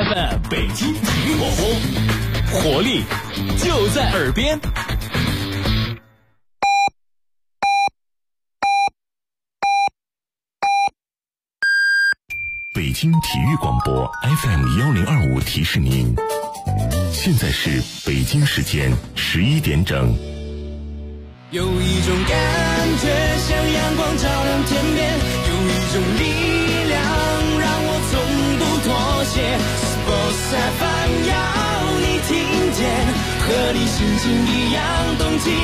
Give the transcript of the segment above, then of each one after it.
FM 北京体育广播，活力就在耳边。 北京体育广播 FM1025 提示您，现在是北京时间11点整。 有一种感觉像阳光照亮天边，有一种力量让我从不妥协。Sports FM 要你听见，和你心情一样动起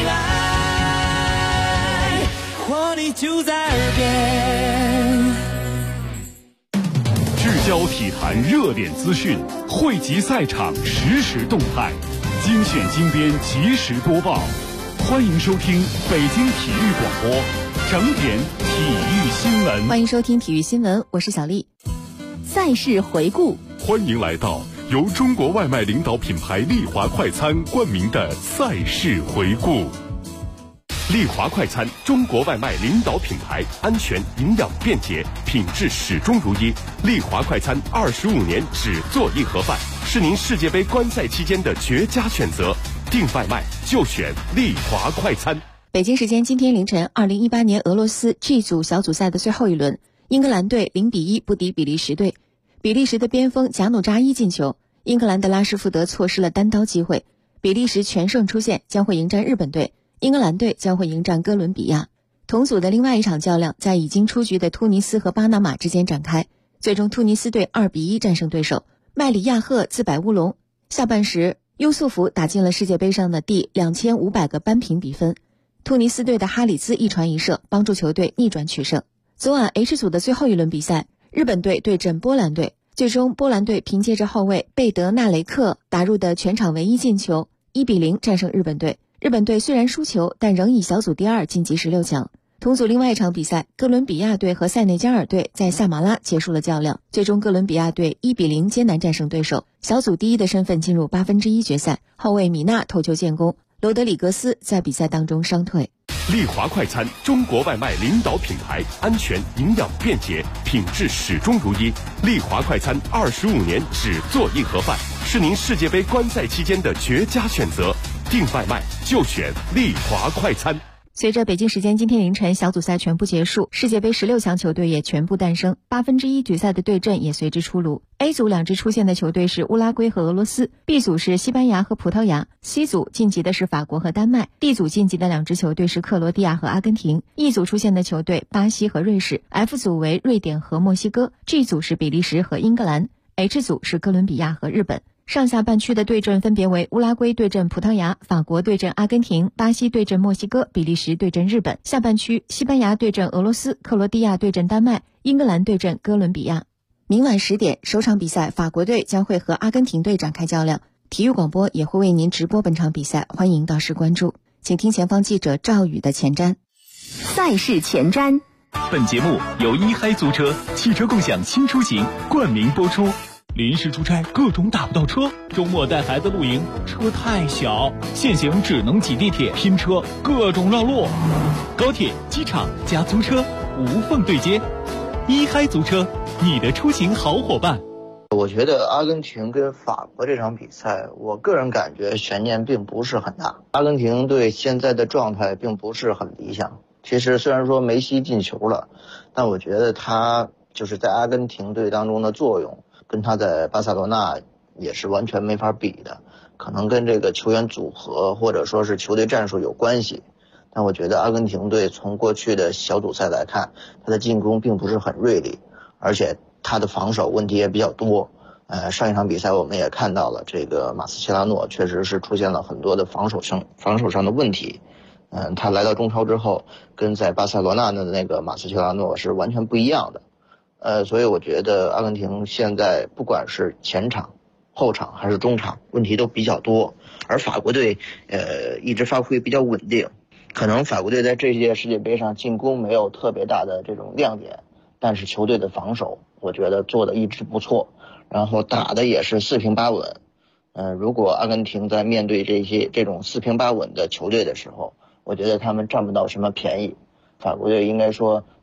来，活力就在耳边。 聚焦体坛热点资讯，汇集赛场实时动态，精选精编及时播报。欢迎收听北京体育广播整点体育新闻。 欢迎收听体育新闻，我是小丽。赛事回顾， 欢迎来到由中国外卖领导品牌丽华快餐冠名的赛事回顾。丽华快餐，中国外卖领导品牌，安全、营养、便捷，品质始终如一。丽华快餐25年只做一盒饭，是您世界杯观赛期间的绝佳选择。订外卖就选丽华快餐。 北京时间今天凌晨，2018年俄罗斯 G 组小组赛的最后一轮，英格兰队0-1不敌比利时队。比利时的边锋贾努扎伊进球，英格兰的拉什福德错失了单刀机会。比利时全胜出线，将会迎战日本队。英格兰队将会迎战哥伦比亚。同组的另外一场较量在已经出局的突尼斯和巴拿马之间展开，最终突尼斯队2-1战胜对手，麦里亚赫自摆乌龙。下半时，优素福打进了世界杯上的第2500个扳平比分，突尼斯队的哈里兹一传一射帮助球队逆转取胜。昨晚 H 组的最后一轮比赛，日本队对阵波兰队，最终波兰队凭借着后卫贝德纳雷克打入的全场唯一进球，1-0战胜日本队。日本队虽然输球，但仍以小组第2晋级16强。同组另外一场比赛，哥伦比亚队和塞内加尔队在萨马拉结束了较量，最终哥伦比亚队1-0艰难战胜对手，小组第1的身份进入1/8决赛。后卫米纳头球建功，罗德里格斯在比赛当中伤退。 丽华快餐，中国外卖领导品牌，安全、营养、便捷，品质始终如一。丽华快餐25年只做一盒饭，是您世界杯观赛期间的绝佳选择。订外卖就选丽华快餐。 随着北京时间今天凌晨小组赛全部结束，世界杯16强球队也全部诞生，1/8决赛的对阵也随之出炉。A 组2支出现的球队是乌拉圭和俄罗斯， B 组是西班牙和葡萄牙， C 组晋级的是法国和丹麦， D 组晋级的2支球队是克罗地亚和阿根廷， E 组出现的球队巴西和瑞士， F 组为瑞典和墨西哥， G 组是比利时和英格兰， H 组是哥伦比亚和日本。上下半区的对阵分别为乌拉圭对阵葡萄牙，法国对阵阿根廷，巴西对阵墨西哥，比利时对阵日本。下半区西班牙对阵俄罗斯，克罗地亚对阵丹麦，英格兰对阵哥伦比亚。明晚10点，首场比赛法国队将会和阿根廷队展开较量，体育广播也会为您直播本场比赛，欢迎到时关注。请听前方记者赵宇的前瞻。 赛事前瞻。 本节目由一嗨租车汽车共享新出行冠名播出。临时出差各种打不到车，周末带孩子露营车太小，现行只能挤地铁拼车，各种绕路。高铁、机场加租车无缝对接，一嗨租车，你的出行好伙伴。 我觉得阿根廷跟法国这场比赛，我个人感觉悬念并不是很大。阿根廷队现在的状态并不是很理想。其实虽然说梅西进球了，但我觉得他就是在阿根廷队当中的作用跟他在巴塞罗那也是完全没法比的，可能跟这个球员组合或者说是球队战术有关系。但我觉得阿根廷队从过去的小组赛来看，他的进攻并不是很锐利，而且他的防守问题也比较多。上一场比赛我们也看到了，这个马斯切拉诺确实是出现了很多的防守上的问题。他来到中超之后，跟在巴塞罗那的那个马斯切拉诺是完全不一样的。所以我觉得阿根廷现在不管是前场、后场还是中场，问题都比较多。而法国队一直发挥比较稳定，可能法国队在这届世界杯上进攻没有特别大的这种亮点，但是球队的防守我觉得做的一直不错，然后打的也是四平八稳。如果阿根廷在面对这种四平八稳的球队的时候，我觉得他们占不到什么便宜。法国队应该说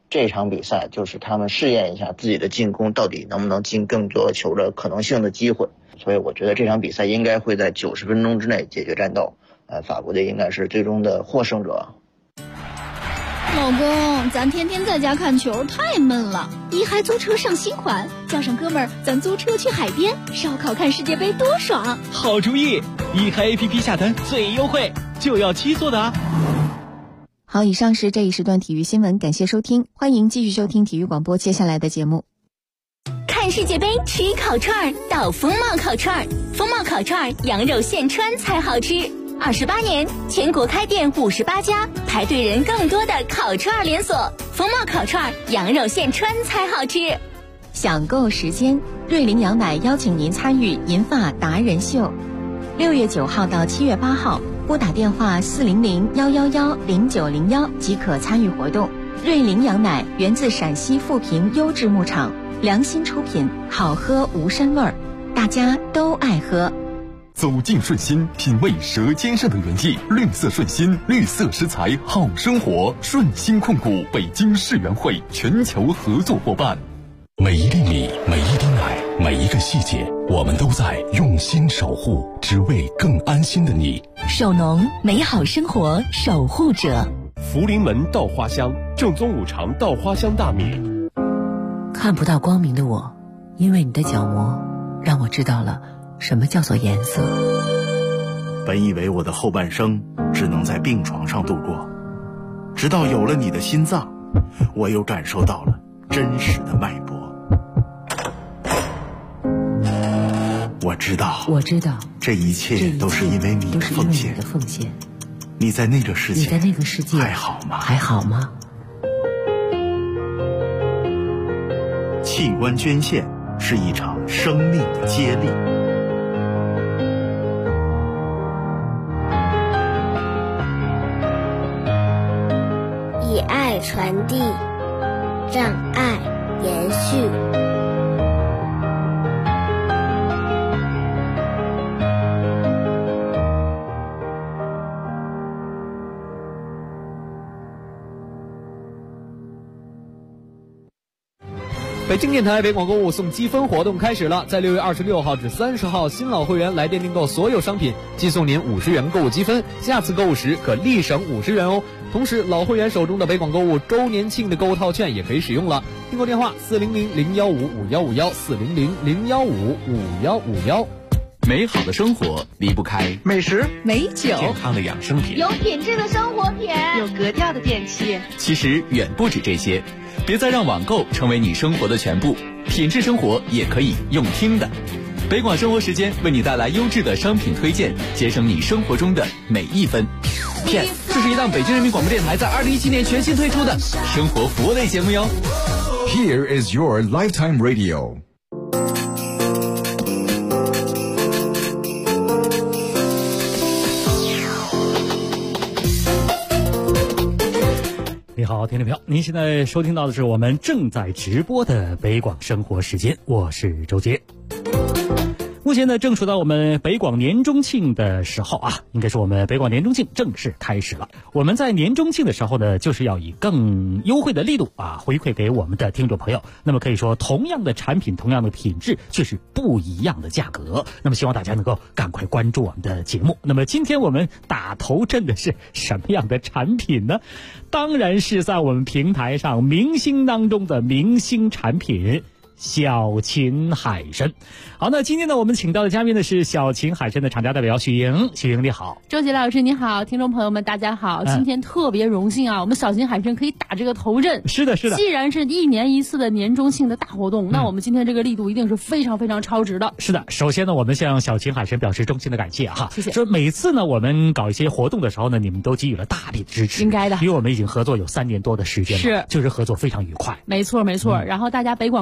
这场比赛就是他们试验一下自己的进攻到底能不能进更多球的可能性的机会，所以我觉得这场比赛应该会在90分钟之内解决战斗，法国队应该是最终的获胜者。 老公，咱天天在家看球太闷了，一嗨租车上新款，叫上哥们儿，咱租车去海边烧烤看世界杯多爽！ 好主意，一嗨 APP 下单最优惠，就要7座的啊！ 好，以上是这一时段体育新闻，感谢收听，欢迎继续收听体育广播接下来的节目。 看世界杯吃烤串到风貌烤串，风貌烤串羊肉现穿才好吃。28年，全国开店58家，排队人更多的烤串连锁。风貌烤串羊肉现穿才好吃。 享购时间，瑞麟羊奶邀请您参与银发达人秀，6月9号到7月8号，拨打电话400-111-0901即可参与活动。瑞麟羊奶源自陕西富平优质牧场，良心出品，好喝无膻味儿，大家都爱喝。 走进顺心，品味舌尖上的原意。绿色顺心，绿色食材好生活。顺心控股北京世园会全球合作伙伴。每一粒米，每一滴奶，每一个细节，我们都在用心守护，只为更安心的你。 首农，美好生活守护者。 福临门稻花香，正宗五常稻花香大米。 看不到光明的我，因为你的角膜，让我知道了什么叫做颜色。 本以为我的后半生只能在病床上度过，直到有了你的心脏，我又感受到了真实的脉搏。我知道，这一切都是因为你的奉献。你在那个世界还好吗？器官捐献是一场生命的接力。 以爱传递，让爱延续。 北京电台北广购物送积分活动开始了，在6月26号至30号，新老会员来电订购所有商品，即送您50元购物积分，下次购物时可立省50元哦。同时，老会员手中的北广购物周年庆的购物套券也可以使用了。订购电话400-015-5151，400-015-5151。 美好的生活离不开美食、 美酒、 健康的养生品、 有品质的生活品、 有格调的电器。 其实远不止这些，别再让网购成为你生活的全部，品质生活也可以用听的。北广生活时间为你带来优质的商品推荐，节省你生活中的每一分。 这是一档北京人民广播电台在2017年全新推出的生活服务类节目哟。 Here is your lifetime radio。 你好，听众朋友，您现在收听到的是我们正在直播的北广生活时间，我是周杰。目前呢，正处到我们北广年中庆的时候啊，应该说我们北广年中庆正式开始了。我们在年中庆的时候呢，就是要以更优惠的力度啊，回馈给我们的听众朋友。那么可以说，同样的产品，同样的品质，却是不一样的价格。那么希望大家能够赶快关注我们的节目。那么今天我们打头阵的是什么样的产品呢？当然是在我们平台上明星当中的明星产品。小秦海参。好，那今天呢，我们请到的嘉宾呢是小秦海参的厂家代表许莹。许莹你好。 周杰老师你好，听众朋友们大家好，今天特别荣幸啊，我们小秦海参可以打这个头阵。 是的是的， 既然是1年1次的年中庆的大活动，那我们今天这个力度一定是非常非常超值的。 是的，首先呢，我们向小秦海参表示衷心的感谢哈， 谢谢。 说每次呢，我们搞一些活动的时候呢，你们都给予了大力的支持， 应该的， 因为我们已经合作有3年多的时间了， 是， 就是合作非常愉快。 没错没错，然后大家北广购物的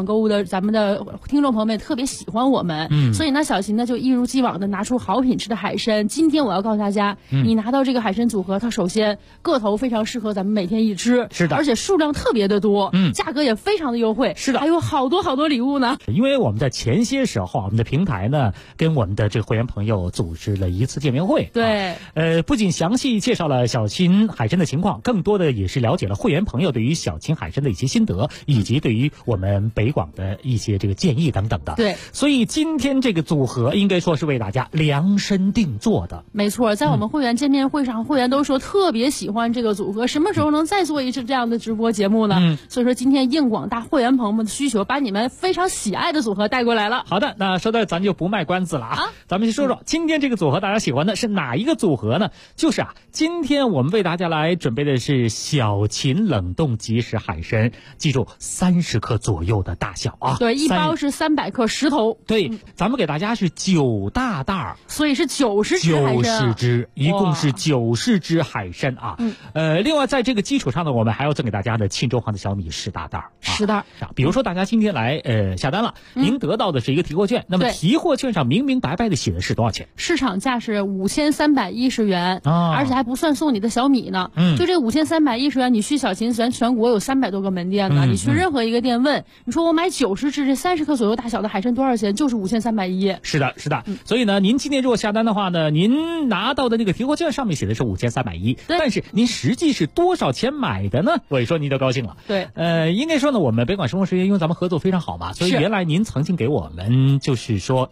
咱们的听众朋友们也特别喜欢我们，所以呢，小琴呢就一如既往的拿出好品质的海参。今天我要告诉大家，你拿到这个海参组合，它首先个头非常适合咱们每天一吃， 是的， 而且数量特别的多，价格也非常的优惠， 是的， 还有好多好多礼物呢。 因为我们在前些时候，我们的平台呢跟我们的这个会员朋友组织了一次见面会， 对， 不仅详细介绍了小秦海参的情况，更多的也是了解了会员朋友对于小秦海参的一些心得，以及对于我们北广的一些这个建议等等的。 对， 所以今天这个组合应该说是为大家量身定做的。 没错，在我们会员见面会上，会员都说特别喜欢这个组合，什么时候能再做一次这样的直播节目呢？所以说今天应广大会员朋友们的需求，把你们非常喜爱的组合带过来了。 好的，那说到咱就不卖关子了啊，咱们先说说今天这个组合大家喜欢的是哪一个组合呢？就是今天我们为大家来准备的是小秦冷冻即食海参，记住30克左右的大小啊。 对，一包是300克10头。 对，咱们给大家是9大袋， 所以是90只海参。90 只，一共是90只海参啊。另外在这个基础上呢，我们还要赠给大家的庆州黄的小米10大袋。 10袋。 比如说大家今天来下单了，您得到的是一个提货券，那么提货券上明明白白的写的是多少钱？ 市场价是5310元，而且还不算送你的小米呢。就这5310元，你去小秦全国有300多个门店呢，你去任何一个店问，你说我买90只这30克左右大小的海参多少钱？就是5310。 是的，是的。所以呢，您今天如果下单的话呢，您拿到的那个提货券上面写的是5310，但是您实际是多少钱买的呢？所以说您就高兴了。 对， 应该说呢，我们北广生活时间因为咱们合作非常好嘛，所以原来您曾经给我们就是说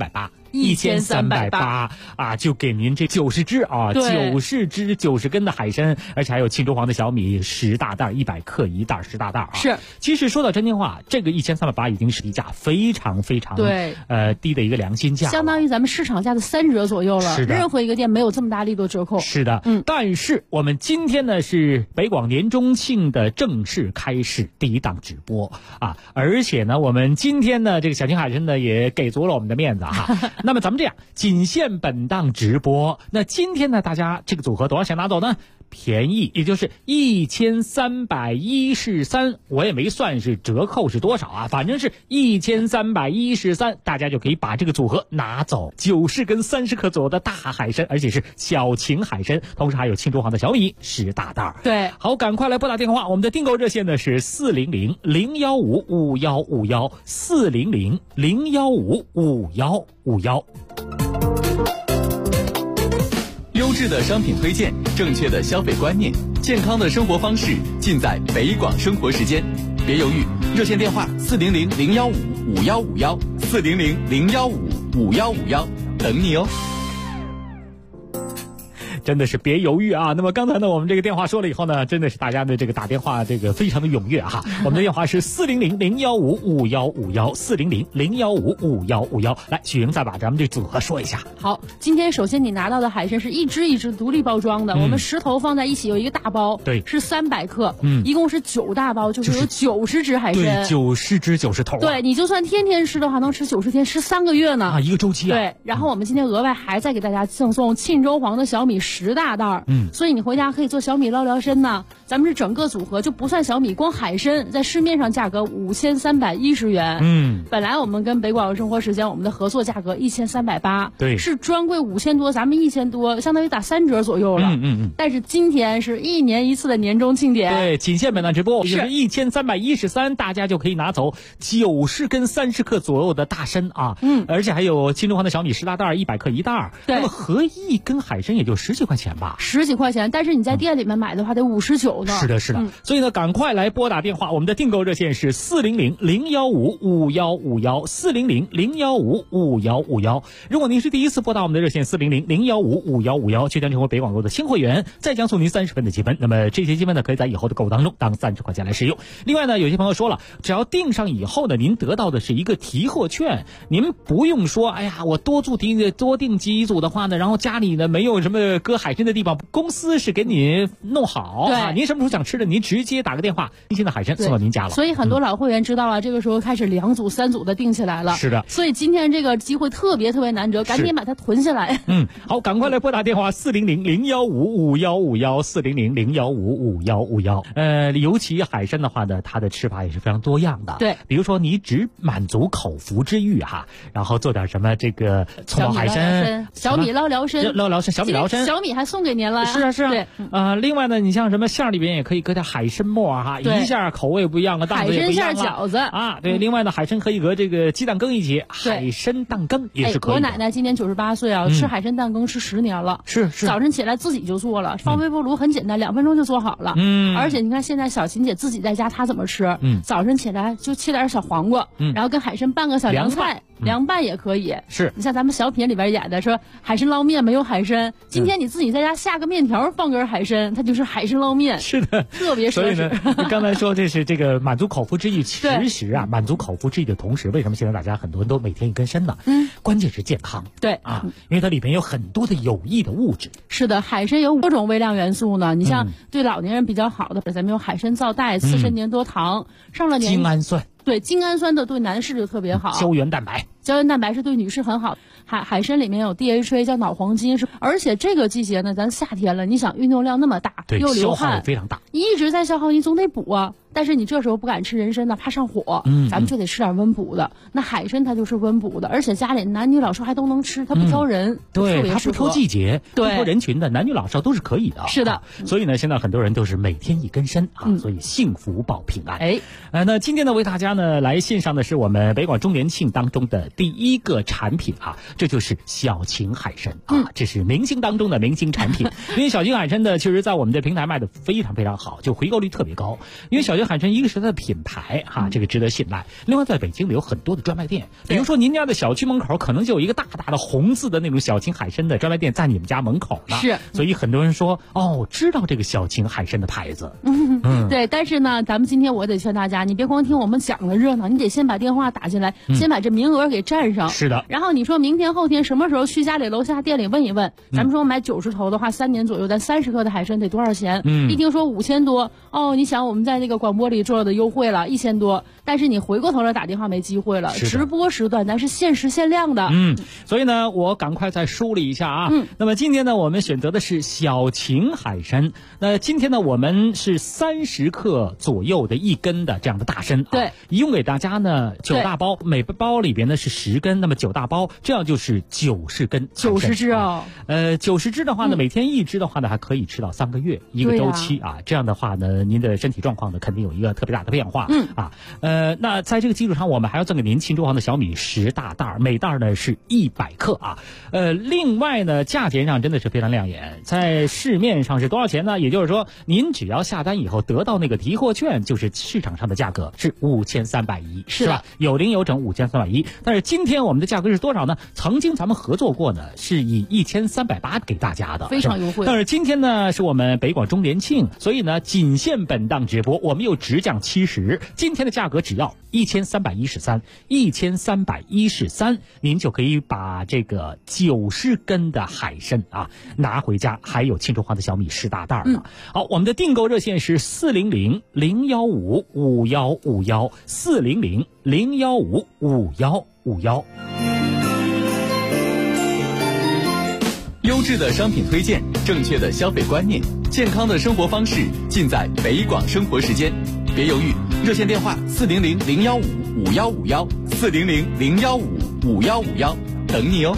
1380啊，就给您这90只啊，90只90根的海参，而且还有庆州黄的小米10大袋，100克一袋10大袋啊。 是， 其实说到真心话，这个1380已经是低价非常非常低的一个良心价， 相当于咱们市场价的3折左右了。 是的， 任何一个店没有这么大力度折扣。 是的，但是我们今天呢是北广年中庆的正式开始第一档直播啊，而且呢我们今天呢这个小秦海参呢也给足了我们的面子哈。那么咱们这样，仅限本档直播。那今天呢，大家这个组合多少钱拿走呢？便宜，也就是1313，我也没算是折扣是多少啊，反正是1313，大家就可以把这个组合拿走。90根30克左右的大海参，而且是小秦海参，同时还有庆州黄的小米10大袋。 对， 好，赶快来拨打电话，我们的订购热线呢是400-015-5151，400-015-5151。 优质的商品推荐，正确的消费观念，健康的生活方式，尽在北广生活时间。别犹豫，热线电话400-015-5151，400-015-5151，等你哦。 真的是别犹豫啊！那么刚才呢，我们这个电话说了以后呢，真的是大家的这个打电话这个非常的踊跃哈。我们的电话是400-015-5151，400-015-5151。来，许莹再把咱们这组合说一下。 好，今天首先你拿到的海参是一只一只独立包装的，我们10头放在一起有一个大包， 对， 是300克，一共是9大包，就是有90只海参， 对，90只90头。 对，你就算天天吃的话，能吃90天，吃3个月呢啊，一个周期啊。 对，然后我们今天额外还再给大家赠送庆州黄的小米10大袋，所以你回家可以做小米捞聊参呢。咱们是整个组合就不算小米，光海参在市面上价格5310元，本来我们跟北广生活时间我们的合作价格1380， 对， 是专柜5000多，咱们1000多，相当于打3折左右了。但是今天是1年1次的年终庆典， 对，仅限本档直播，就是1313，大家就可以拿走90根30克左右的大参啊，而且还有庆州黄的小米10大袋，100克一袋，那么合一根海参也就10几块钱吧 ，10几块钱，但是你在店里面买的话得59呢。 是的，是的，所以呢，赶快来拨打电话，我们的订购热线是400-015-5151，400-015-5151。如果您是第一次拨打我们的热线400-015-5151，就将成为北广购的新会员，再将送您30分的积分。那么这些积分呢，可以在以后的购物当中当30块钱来使用。另外呢，有些朋友说了，只要订上以后呢，您得到的是一个提货券，您不用说，哎呀，我多订几组的话呢，然后家里呢没有什么搁喝海参的地方，公司是给你弄好啊。您什么时候想吃的，您直接打个电话，新鲜的海参送到您家了。 所以很多老会员知道啊，这个时候开始2组3组的订起来了。 是的， 所以今天这个机会特别难得，赶紧把它囤下来。 好，赶快来拨打电话400-015-5151，400-015-5151。尤其海参的话呢，它的吃法也是非常多样的。 对， 比如说你只满足口腹之欲哈，然后做点什么这个葱爆海参、 小米捞辽参、 小米捞参， 小米还送给您了。 是啊。 对， 另外呢，你像什么馅里边也可以搁点海参末哈，一下口味不一样，档次也不一样了。 海参馅饺子啊，对。另外呢，海参可以搁这个鸡蛋羹一起，海参蛋羹也是可以的。 我奶奶今年98岁啊，吃海参蛋羹吃10年了。 是。 早晨起来自己就做了，放微波炉很简单，2分钟就做好了。而且你看现在小琴姐自己在家，她怎么吃？早晨起来就切点小黄瓜，然后跟海参拌个小凉菜，凉拌也可以。 是。 你像咱们小品里边演的说海参捞面没有海参，今天你自己在家下个面条，放根海参，它就是海参捞面。 是的， 特别奢侈。 所以呢，你刚才说这是这个满足口腹之欲，其实啊，满足口腹之欲的同时，为什么现在大家很多人都每天一根参呢？关键是健康。 对啊，因为它里边有很多的有益的物质。 是的，海参有多种微量元素呢。你像对老年人比较好的，咱们有海参皂苷、刺参粘多糖，上了年精氨酸。 对，精氨酸的对男士就特别好。 胶原蛋白是对女士很好。海参里面有 DHA 叫脑黄金，而且这个季节呢，咱夏天了，你想运动量那么大，又流汗， 消耗非常大， 一直在消耗，你总得补啊。但是你这时候不敢吃人参呢，怕上火，咱们就得吃点温补的。那海参它就是温补的，而且家里男女老少还都能吃，它不挑人， 对，它不挑季节，不挑人群的，男女老少都是可以的。 是的， 所以呢，现在很多人都是每天一根参啊，所以幸福保平安。那今天呢，为大家呢来献上的是我们北广周年庆当中的第一个产品啊，这就是小秦海参啊，这是明星当中的明星产品。因为小秦海参呢，其实在我们的平台卖的非常非常好，就回购率特别高。因为小秦海参一个是它的品牌哈，这个值得信赖。另外，在北京有很多的专卖店，比如说您家的小区门口可能就有一个大大的红字的那种小秦海参的专卖店在你们家门口呢。 是， 所以很多人说知道这个小秦海参的牌子。 对，但是呢，咱们今天我得劝大家，你别光听我们讲的热闹，你得先把电话打进来，先把这名额给占上。 是的。 然后你说明天后天什么时候去家里楼下店里问一问，咱们说买90头的话，3年左右咱30克的海参得多少钱？一听说5000多，你想我们在那个广播里做的优惠了1000多，但是你回过头来打电话没机会了。直播时段咱是限时限量的。 所以呢，我赶快再梳理一下啊。那么今天呢，我们选择的是小秦海参。那今天呢，我们是30克左右的一根的这样的大参。 对， 一共给大家呢9大包，每包里边呢是10根，那么9大包，这样就是90根 ，90只啊。 90只的话呢，每天1只的话呢，还可以吃到3个月一个周期啊。这样的话呢，您的身体状况呢肯定有一个特别大的变化。那在这个基础上，我们还要赠给您庆州黄的小米10大袋，每袋呢是100克啊。另外呢，价钱上真的是非常亮眼，在市面上是多少钱呢？也就是说，您只要下单以后得到那个提货券，就是市场上的价格是5310，是吧？有零有整5310。但是今天我们的价格是多少呢？曾经咱们合作过呢，是以1380给大家的， 非常优惠。 但是今天呢，是我们北广周年庆，所以呢，仅限本档直播，我们又直降70，今天的价格只要1313，您就可以把这个90根的海参啊拿回家，还有庆州黄的小米10大袋呢。好，我们的订购热线是400-015-5151，400-015-5151。 优质的商品推荐，正确的消费观念，健康的生活方式，尽在北广生活时间。别犹豫，热线电话400-015-5151，400-015-5151，等你哦。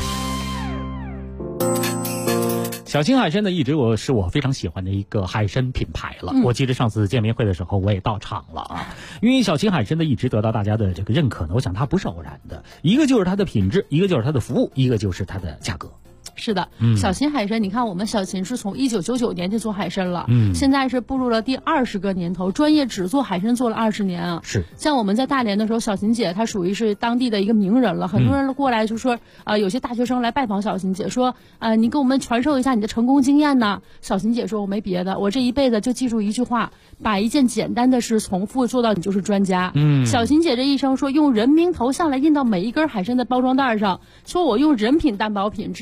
小秦海参呢，一直是我非常喜欢的一个海参品牌了。我记得上次见面会的时候，我也到场了啊。因为小秦海参呢，一直得到大家的这个认可呢，我想它不是偶然的，一个就是它的品质，一个就是它的服务，一个就是它的价格。 是的，小秦海参，你看我们小秦是从1999年就做海参了，现在是步入了第20个年头，专业只做海参做了20年啊。 是， 像我们在大连的时候，小秦姐她属于是当地的一个名人了，很多人过来就说，有些大学生来拜访小秦姐，说，你给我们传授一下你的成功经验呢。小秦姐说，我没别的，我这一辈子就记住一句话，把一件简单的事重复做到你就是专家。小秦姐这一生说，用人名头像来印到每一根海参的包装袋上，说我用人品担保品质，我这一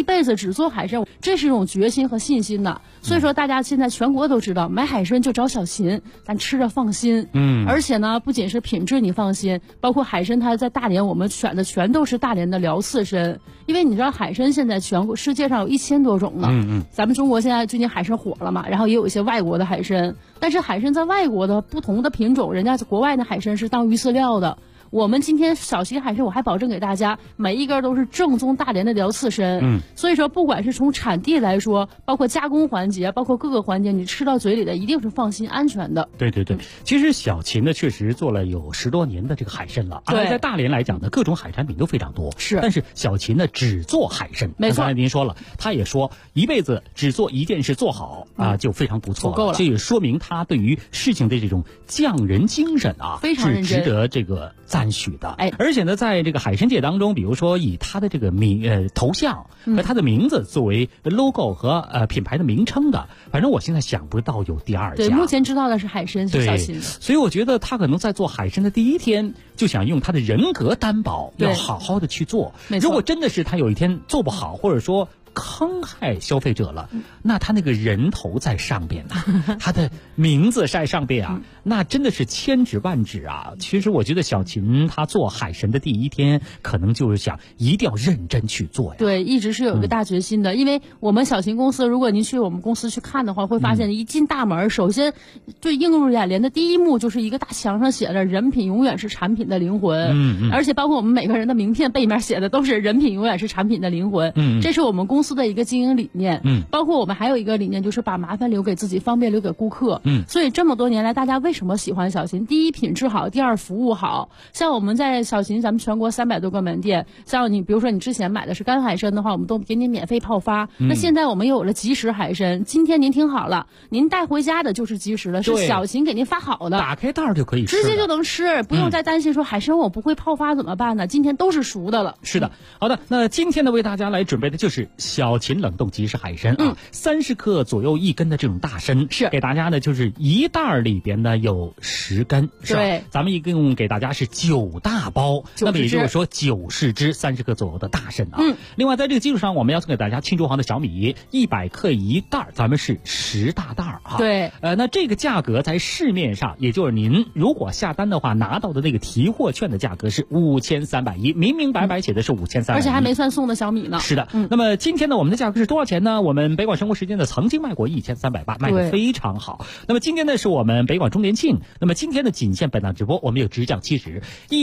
辈子只做海参，这是一种决心和信心的。所以说大家现在全国都知道，买海参就找小秦，咱吃着放心。而且呢，不仅是品质你放心，包括海参它在大连我们选的全都是大连的辽刺参，因为你知道海参现在全国世界上有1000多种了。咱们中国现在最近海参火了嘛，然后也有一些外国的海参，但是海参在外国的不同的品种，人家国外的海参是当鱼饲料的。我们今天小秦海参，我还保证给大家每一根都是正宗大连的辽刺参。所以说不管是从产地来说，包括加工环节，包括各个环节，你吃到嘴里的一定是放心安全的。 对，其实小秦呢确实做了有10多年的这个海参了。而在大连来讲呢，各种海产品都非常多。但是小秦呢只做海参。没错，刚才您说了，他也说一辈子只做一件事做好就非常不错了。这也说明他对于事情的这种匠人精神非常认真， 是值得这个赞许的。而且呢，在这个海参界当中，比如说以他的这个头像和他的名字作为 logo 和品牌的名称的，反正我现在想不到有第二家。 对，目前知道的是海参是小秦的。 所以我觉得他可能在做海参的第一天就想用他的人格担保，要好好的去做。如果真的是他有一天做不好，或者说坑害消费者了，那他那个人头在上边他的名字在上边那真的是千指万指其实我觉得小秦他做海参的第一天，可能就是想一定要认真去做呀。 对，一直是有一个大决心的。因为我们小秦公司，如果您去我们公司去看的话，会发现一进大门，首先最映入眼帘的第一幕就是一个大墙上写着“人品永远是产品的灵魂”。而且包括我们每个人的名片背面写的都是“人品永远是产品的灵魂”。这是我们公司的一个经营理念。包括我们还有一个理念，就是把麻烦留给自己，方便留给顾客。所以这么多年来，大家为什么喜欢小秦？第一，品质好；第二，服务好。像我们在小秦，咱们全国300多个门店，像你比如说你之前买的是干海参的话，我们都给你免费泡发。那现在我们有了即食海参，今天您听好了，您带回家的就是即食的，是小秦给您发好的， 打开袋就可以吃， 直接就能吃，不用再担心说海参我不会泡发怎么办呢？今天都是熟的了。 是的，好的，那今天呢为大家来准备的就是小秦冷冻即食海参30克左右1根的这种大参，是给大家呢就是一袋里边呢有10根，是吧？对，咱们一共给大家是9大包，那么也就是说90只30克左右的大参另外在这个基础上，我们要送给大家庆州行的小米100克1袋，咱们是10大袋对， 那这个价格在市面上，也就是您如果下单的话拿到的那个提货券的价格是5310，明明白白写的是5310， 而且还没算送的小米呢。 是的，那么今天呢我们的价格是多少钱呢？我们北广生活时间呢曾经卖过1380，卖得非常好。那么今天呢是我们北广周年庆，那么今天的仅限本档直播，我们有直降70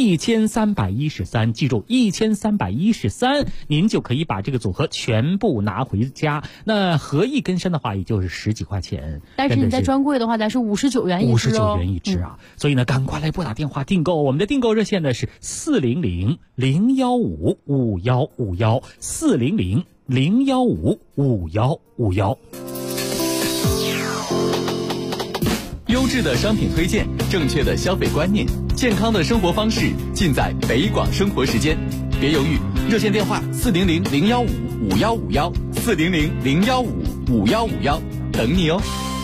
1313，记住1313，您就可以把这个组合全部拿回家。那合一根参的话，也就是10几块钱， 但是你在专柜的话，咱是59元一只 59元一只所以呢，赶快来拨打电话订购，我们的订购热线呢是400-015-5151，400-015-5151。 优质的商品推荐，正确的消费观念，健康的生活方式，尽在北广生活时间。别犹豫，热线电话400-015-5151，400-015-5151，等你哦。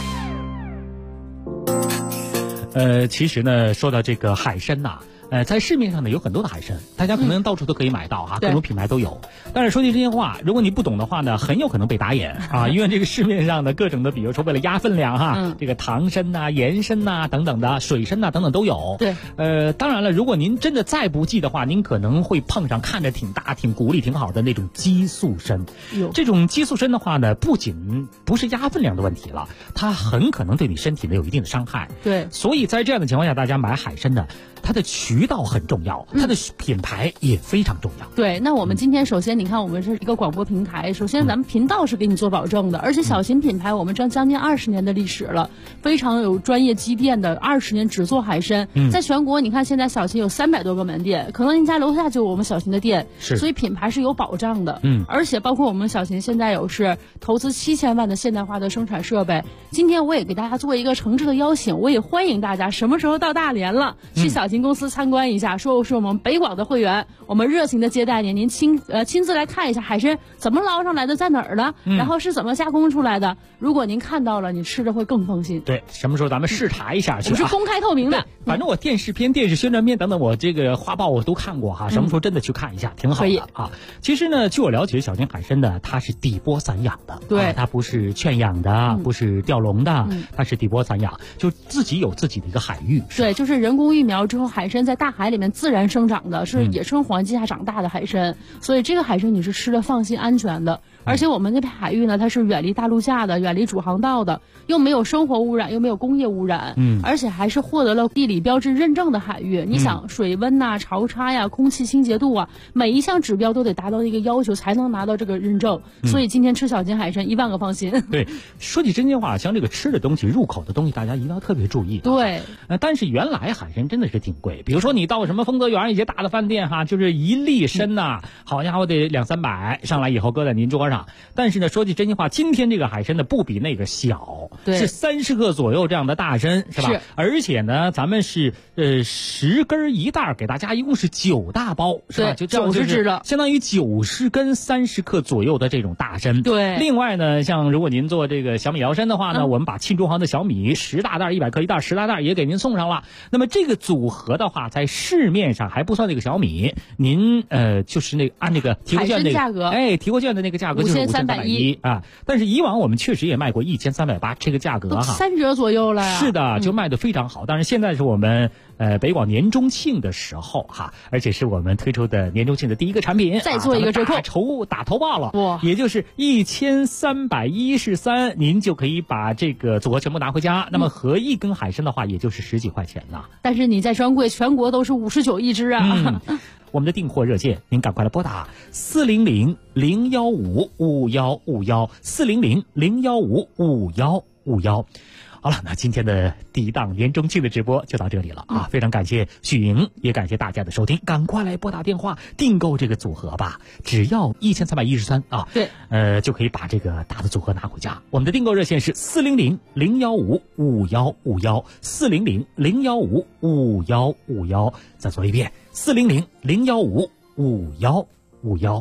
其实呢，说到这个海参在市面上呢有很多的海参，大家可能到处都可以买到各种品牌都有。但是说句真心话，如果你不懂的话呢，很有可能被打眼因为这个市面上的各种的，比如说为了压分量这个糖参盐参等等的，水参等等都有。 对， 当然了，如果您真的再不济的话，您可能会碰上看着挺大、挺骨力挺好的那种激素参。这种激素参的话呢，不仅不是压分量的问题了，它很可能对你身体呢有一定的伤害。 对， 所以在这样的情况下，大家买海参呢，它的渠道很重要，它的品牌也非常重要。 对，那我们今天首先你看，我们是一个广播平台，首先咱们频道是给你做保证的，而且小秦品牌我们将近20年的历史了，非常有专业积淀的，20年只做海参。在全国你看现在小秦有300多个门店，可能您家楼下就有我们小秦的店，所以品牌是有保障的。而且包括我们小秦现在有是投资7000万的现代化的生产设备。今天我也给大家做一个诚挚的邀请，我也欢迎大家什么时候到大连了，去小秦公司参观一下，说是我们北广的会员， 我们热情的接待您，您亲自来看一下海参怎么捞上来的，在哪儿了，然后是怎么加工出来的。如果您看到了，你吃的会更放心。 对，什么时候咱们视察一下去？ 我们是公开透明的。 反正我电视片、电视宣传片等等，我这个画报我都看过哈。什么时候真的去看一下，挺好的啊。其实呢，据我了解，小型海参呢，它是底波散养的， 对， 它不是圈养的，不是钓笼的，它是底波散养，就自己有自己的一个海域。 对，就是人工育苗之后，海参在大海里面自然生长的，是野生环境下长大的海参，所以这个海参你是吃的放心安全的。而且我们那片海域呢，它是远离大陆架的，远离主航道的，又没有生活污染，又没有工业污染，而且还是获得了地理标志认证的海域。你想水温呐、潮差呀、空气清洁度啊，每一项指标都得达到一个要求才能拿到这个认证。所以今天吃小型海参1万个放心。 对，说句真心话，像这个吃的东西、入口的东西，大家一定要特别注意。 对， 但是原来海参真的是挺贵，比如说你到什么丰泽园一些大的饭店哈，就是一粒参呐，好家伙得200-300，上来以后搁在您桌上。但是呢，说句真心话，今天这个海参呢不比那个小，是30克左右这样的大参，是吧？而且呢，咱们是10根1袋，给大家一共是9大包，是吧？就 90只的， 相当于90根30克左右的这种大参。 对。 另外呢，像如果您做这个小米摇参的话呢，我们把沁中航的小米10大袋100克1袋10大袋也给您送上了。那么这个组合的话，在市面上还不算那个小米，您就是那个按那个提货券那个价格， 提货券的那个价格就是5310啊。但是以往我们确实也卖过1380这个价格哈 ，3折左右了呀。 是的，就卖得非常好。当然现在是我们北广年中庆的时候哈，而且是我们推出的年中庆的第一个产品， 再做一个折扣， 打头报了，哇，也就是1313，您就可以把这个组合全部拿回家。那么合一根海参的话，也就是10几块钱呢。 但是你在专柜全国都是59一只啊。 我们的订货热线，您赶快来拨打400-015-5151，400-015-5151。好了，那今天的第一档年中庆的直播就到这里了啊！非常感谢许莹，也感谢大家的收听，赶快来拨打电话订购这个组合吧，只要1313啊！ 对， 就可以把这个大的组合拿回家。我们的订购热线是400-015-5151，400-015-5151。再说一遍，400-015-5151。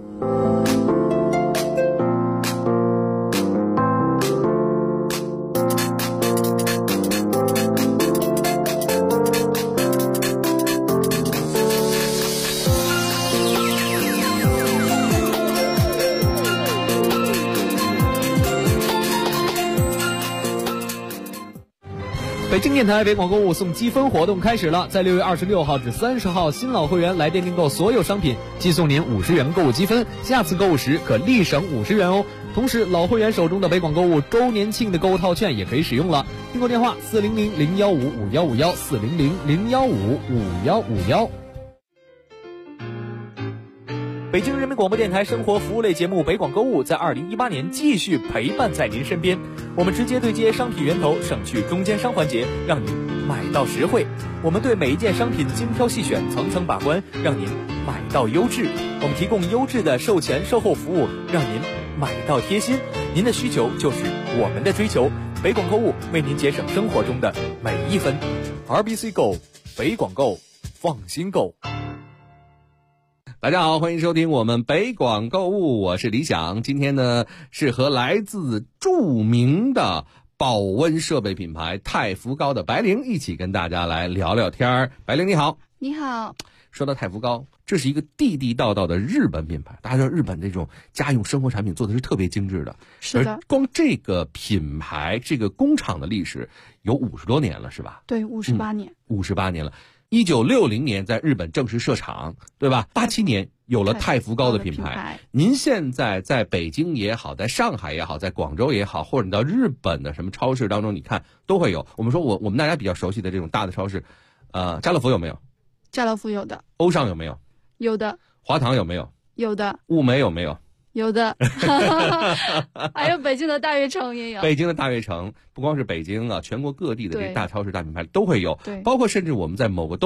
北京电台北广购物送积分活动开始了，在6月26号至30号，新老会员来电订购所有商品，寄送您50元购物积分，下次购物时可立省50元哦。同时，老会员手中的北广购物周年庆的购物套券也可以使用了。订购电话400-015-5151，400-015-5151。北京人民广播电台生活服务类节目北广购物在2018年继续陪伴在您身边。我们直接对接商品源头，省去中间商环节，让您买到实惠。我们对每一件商品精挑细选，层层把关，让您买到优质。我们提供优质的售前售后服务，让您买到贴心。您的需求就是我们的追求。北广购物为您节省生活中的每一分。RBC 购，北广购，放心购。 大家好，欢迎收听我们北广购物，我是李想。今天呢是和来自著名的保温设备品牌太福高的白灵一起跟大家来聊聊天儿。白灵你好。 你好。 说到太福高，这是一个地地道道的日本品牌，大家知道日本这种家用生活产品做的是特别精致的。 是的。 而光这个品牌这个工厂的历史有50多年了是吧？ 对，58年。 58年了。1960年在日本正式设厂，对吧？87年有了太福高的品牌。您现在在北京也好，在上海也好，在广州也好，或者你到日本的什么超市当中，你看都会有。我们说我们大家比较熟悉的这种大的超市，家乐福有没有？ 家乐福有的。 欧尚有没有？ 有的。 华堂有没有？ 有的。 物美有没有？ 有的。还有北京的大悦城也有。 北京的大悦城不光是北京啊，全国各地的这大超市大品牌都会有。 对。 包括甚至我们在某个东啊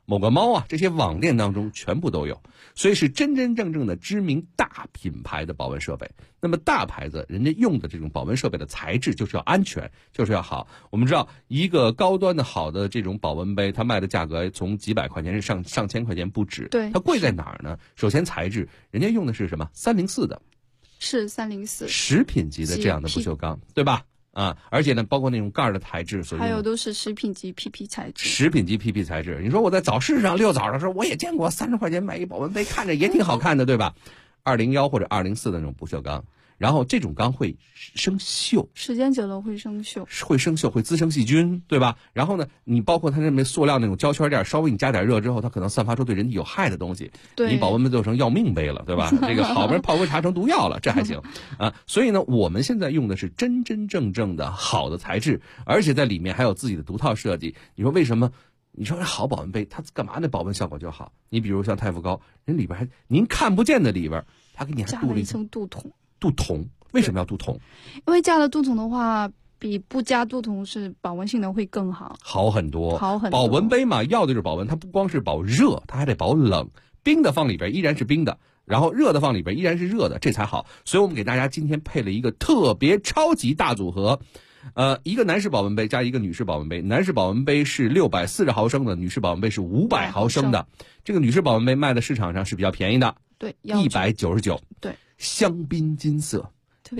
某个猫啊，这些网店当中全部都有，所以是真真正正的知名大品牌的保温设备。那么大牌子人家用的这种保温设备的材质就是要安全，就是要好。我们知道一个高端的好的这种保温杯，它卖的价格从几百块钱是上千块钱不止。 对， 它贵在哪儿呢？首先材质，人家用的是什么304的， 是304 食品级的这样的不锈钢，对吧？啊，而且呢，包括那种盖的材质， 还有都是食品级 PP 材质。 食品级 PP 材质，你说我在早市上遛早的时候，我也见过30块钱买一保温杯，看着也挺好看的，对吧？201或者204的那种不锈钢，然后这种钢会生锈， 时间久了会生锈， 会滋生细菌，对吧？然后呢，你包括它那边塑料那种胶圈垫，稍微你加点热之后，它可能散发出对人体有害的东西。 对， 你保温杯做成要命杯了，对吧？这个好不容易泡杯茶成毒药了，这还行啊。所以呢，我们现在用的是真真正正的好的材质，而且在里面还有自己的独套设计。你说为什么？你说好保温杯，它干嘛那保温效果就好？你比如像太傅高，人里边还您看不见的里边，它给你还镀了一层镀铜。 镀铜为什么要镀铜？ 因为加了镀铜的话，比不加镀铜是保温性能会更好， 好很多。 好很多。 保温杯嘛，要的就是保温，它不光是保热，它还得保冷。冰的放里边依然是冰的，然后热的放里边依然是热的，这才好。所以我们给大家今天配了一个特别超级大组合。一个男士保温杯加一个女士保温杯，男士保温杯是640毫升的，女士保温杯是500毫升的。这个女士保温杯卖的市场上是比较便宜的， 对 ，199， 对， 香槟金色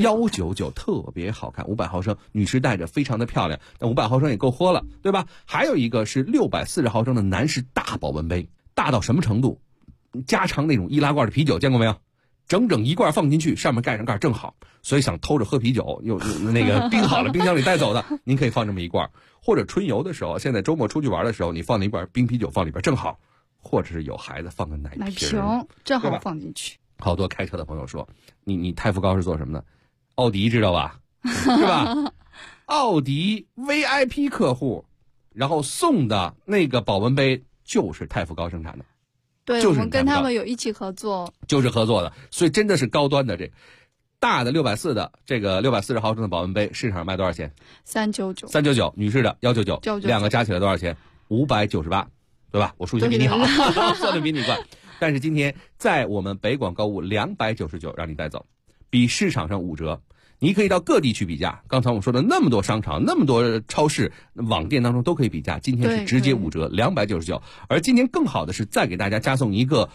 ，199特别好看，500毫升，女士戴着非常的漂亮，但500毫升也够喝了，对吧？还有一个是640毫升的男士大保温杯，大到什么程度？加长那种易拉罐的啤酒，见过没有？整整一罐放进去，上面盖上盖正好。所以想偷着喝啤酒，又那个冰好了，冰箱里带走的，您可以放这么一罐。或者春游的时候，现在周末出去玩的时候，你放那一罐冰啤酒放里边正好。或者是有孩子放个奶瓶正好放进去。 好多开车的朋友说，你太傅高是做什么的？奥迪知道吧？是吧？奥迪 VIP 客户，然后送的那个保温杯就是太傅高生产的。 对，我们跟他们有一起合作， 就是合作的，所以真的是高端的。这大的640的这个640毫升的保温杯，市场卖多少钱？399，女士的199，两个加起来多少钱？598，对吧？我数学比你好，算的比你快。但是今天在我们北广购物299让你带走，比市场上5折。你可以到各地去比价，刚才我说的那么多商场、那么多超市、网店当中都可以比价，今天是直接5折，299。而今天更好的是再给大家加送一个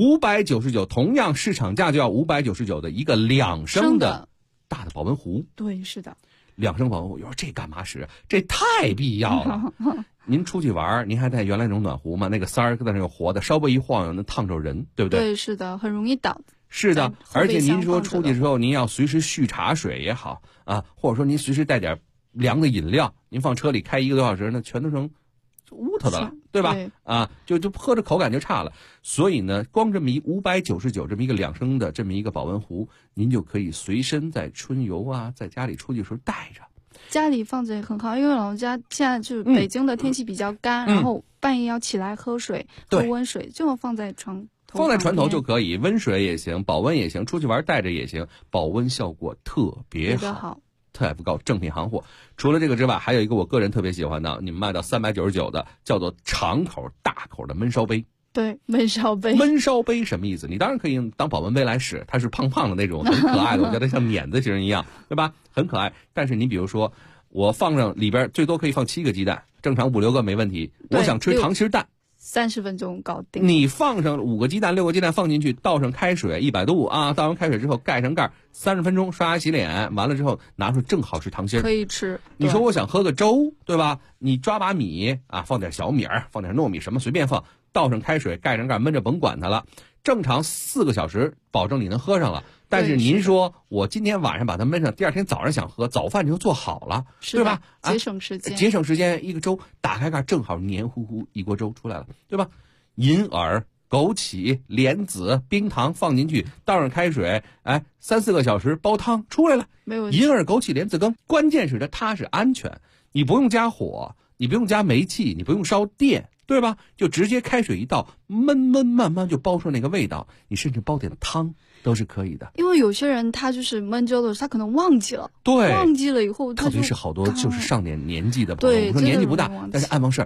599，同样市场价就要599的一个2升的大的保温壶。 对，是的 ，2升保温壶，说这干嘛使？这太必要了。您出去玩，您还带原来那种暖壶吗？那个塞儿在那有活的，稍微一晃悠能烫着人，对不对？ 对，是的，很容易倒。 是的，而且您说出去之后，您要随时续茶水也好啊，或者说您随时带点凉的饮料，您放车里开1个多小时，那全都成乌头的了，对吧？啊，就喝着口感就差了。所以呢，光这么一599这么一个2升的这么一个保温壶，您就可以随身在春游啊，在家里出去的时候带着。 家里放着也很好，因为老人家现在就是北京的天气比较干，然后半夜要起来喝水，喝温水，就放在床头就可以，温水也行，保温也行，出去玩带着也行，保温效果特别好，太傅高正品行货。除了这个之外，还有一个我个人特别喜欢的，你们卖到399的，叫做长口大口的焖烧杯。 对，焖烧杯。 焖烧杯什么意思？你当然可以用当保温杯来使，它是胖胖的那种，很可爱的，我觉得像碾子型一样，对吧？很可爱。但是你比如说，我放上里边最多可以放7个鸡蛋，正常5、6个没问题。我想吃溏心蛋。 30分钟搞定。 你放上5个鸡蛋、6个鸡蛋放进去，倒上开水100度啊，倒完开水之后盖上盖，30分钟刷牙洗脸，完了之后拿出正好吃溏心， 可以吃。 你说我想喝个粥，对吧？你抓把米啊，放点小米儿，放点糯米，什么随便放，倒上开水盖上盖焖着，甭管它了。正常4个小时，保证你能喝上了。但是您说我今天晚上把它焖上，第二天早上想喝，早饭就做好了，对吧？ 节省时间， 节省时间。一个粥打开盖，正好黏糊糊一锅粥出来了，对吧？银耳、枸杞、莲子、冰糖放进去，倒上开水，3、4个小时煲汤出来了， 没问题。 银耳、枸杞、莲子羹，关键是它是安全，你不用加火，你不用加煤气，你不用烧电，对吧？就直接开水一倒，焖慢慢就煲出那个味道，你甚至煲点汤都是可以的。 因为有些人他就是焖粥的时候，他可能忘记了， 对， 忘记了以后， 特别是好多就是上点年纪的朋友，我说年纪不大，但是爱忘事儿，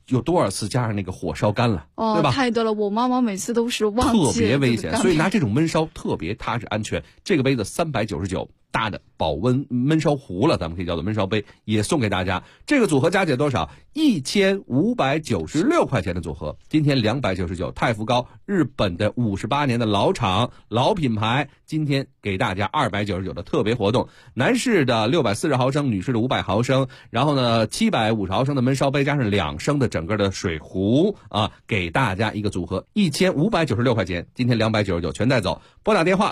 有多少次加上那个火烧干了，对吧？ 太多了，我妈妈每次都是忘记了， 特别危险，所以拿这种焖烧特别踏实安全。这个杯子399。大的保温焖烧壶了，咱们可以叫做焖烧杯，也送给大家。这个组合加起来多少？1596块钱的组合，今天299。太福高，日本的58年的老厂老品牌，今天给大家299的特别活动。男士的640毫升，女士的500毫升，然后呢750毫升的焖烧杯加上2升的整个的水壶啊，给大家一个组合1596块钱，今天299全带走。拨打电话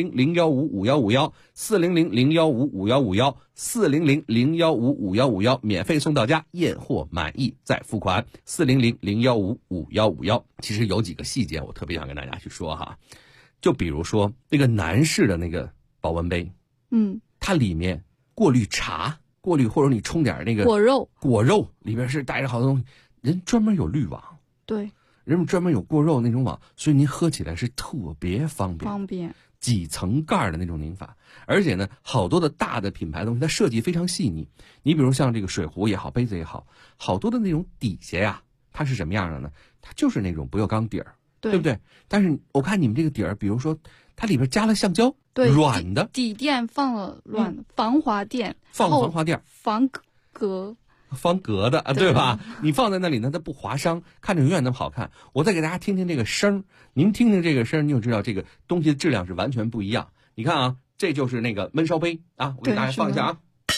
400-015-5151，400-015-5151，400-015-5151，免费送到家，验货满意再付款。400-015-5151。其实有几个细节我特别想跟大家去说哈，就比如说那个男士的那个保温杯，它里面过滤茶，过滤或者你冲点那个果肉里边是带着好多东西，人专门有滤网， 对， 人们专门有过肉那种网，所以您喝起来是特别方便。几层盖的那种拧法，而且呢，好多的大的品牌东西它设计非常细腻。你比如像这个水壶也好，杯子也好，好多的那种底下呀，它是什么样的呢？它就是那种不锈钢底儿，对不对？但是我看你们这个底儿，比如说它里边加了橡胶， 对， 软的底垫放了防滑垫， 防滑垫，方格的啊，对吧？你放在那里呢，它不划伤，看着永远那么好看。我再给大家听听这个声，您听听这个声，你就知道这个东西的质量是完全不一样。你看啊，这就是那个焖烧杯啊，我给大家放一下啊，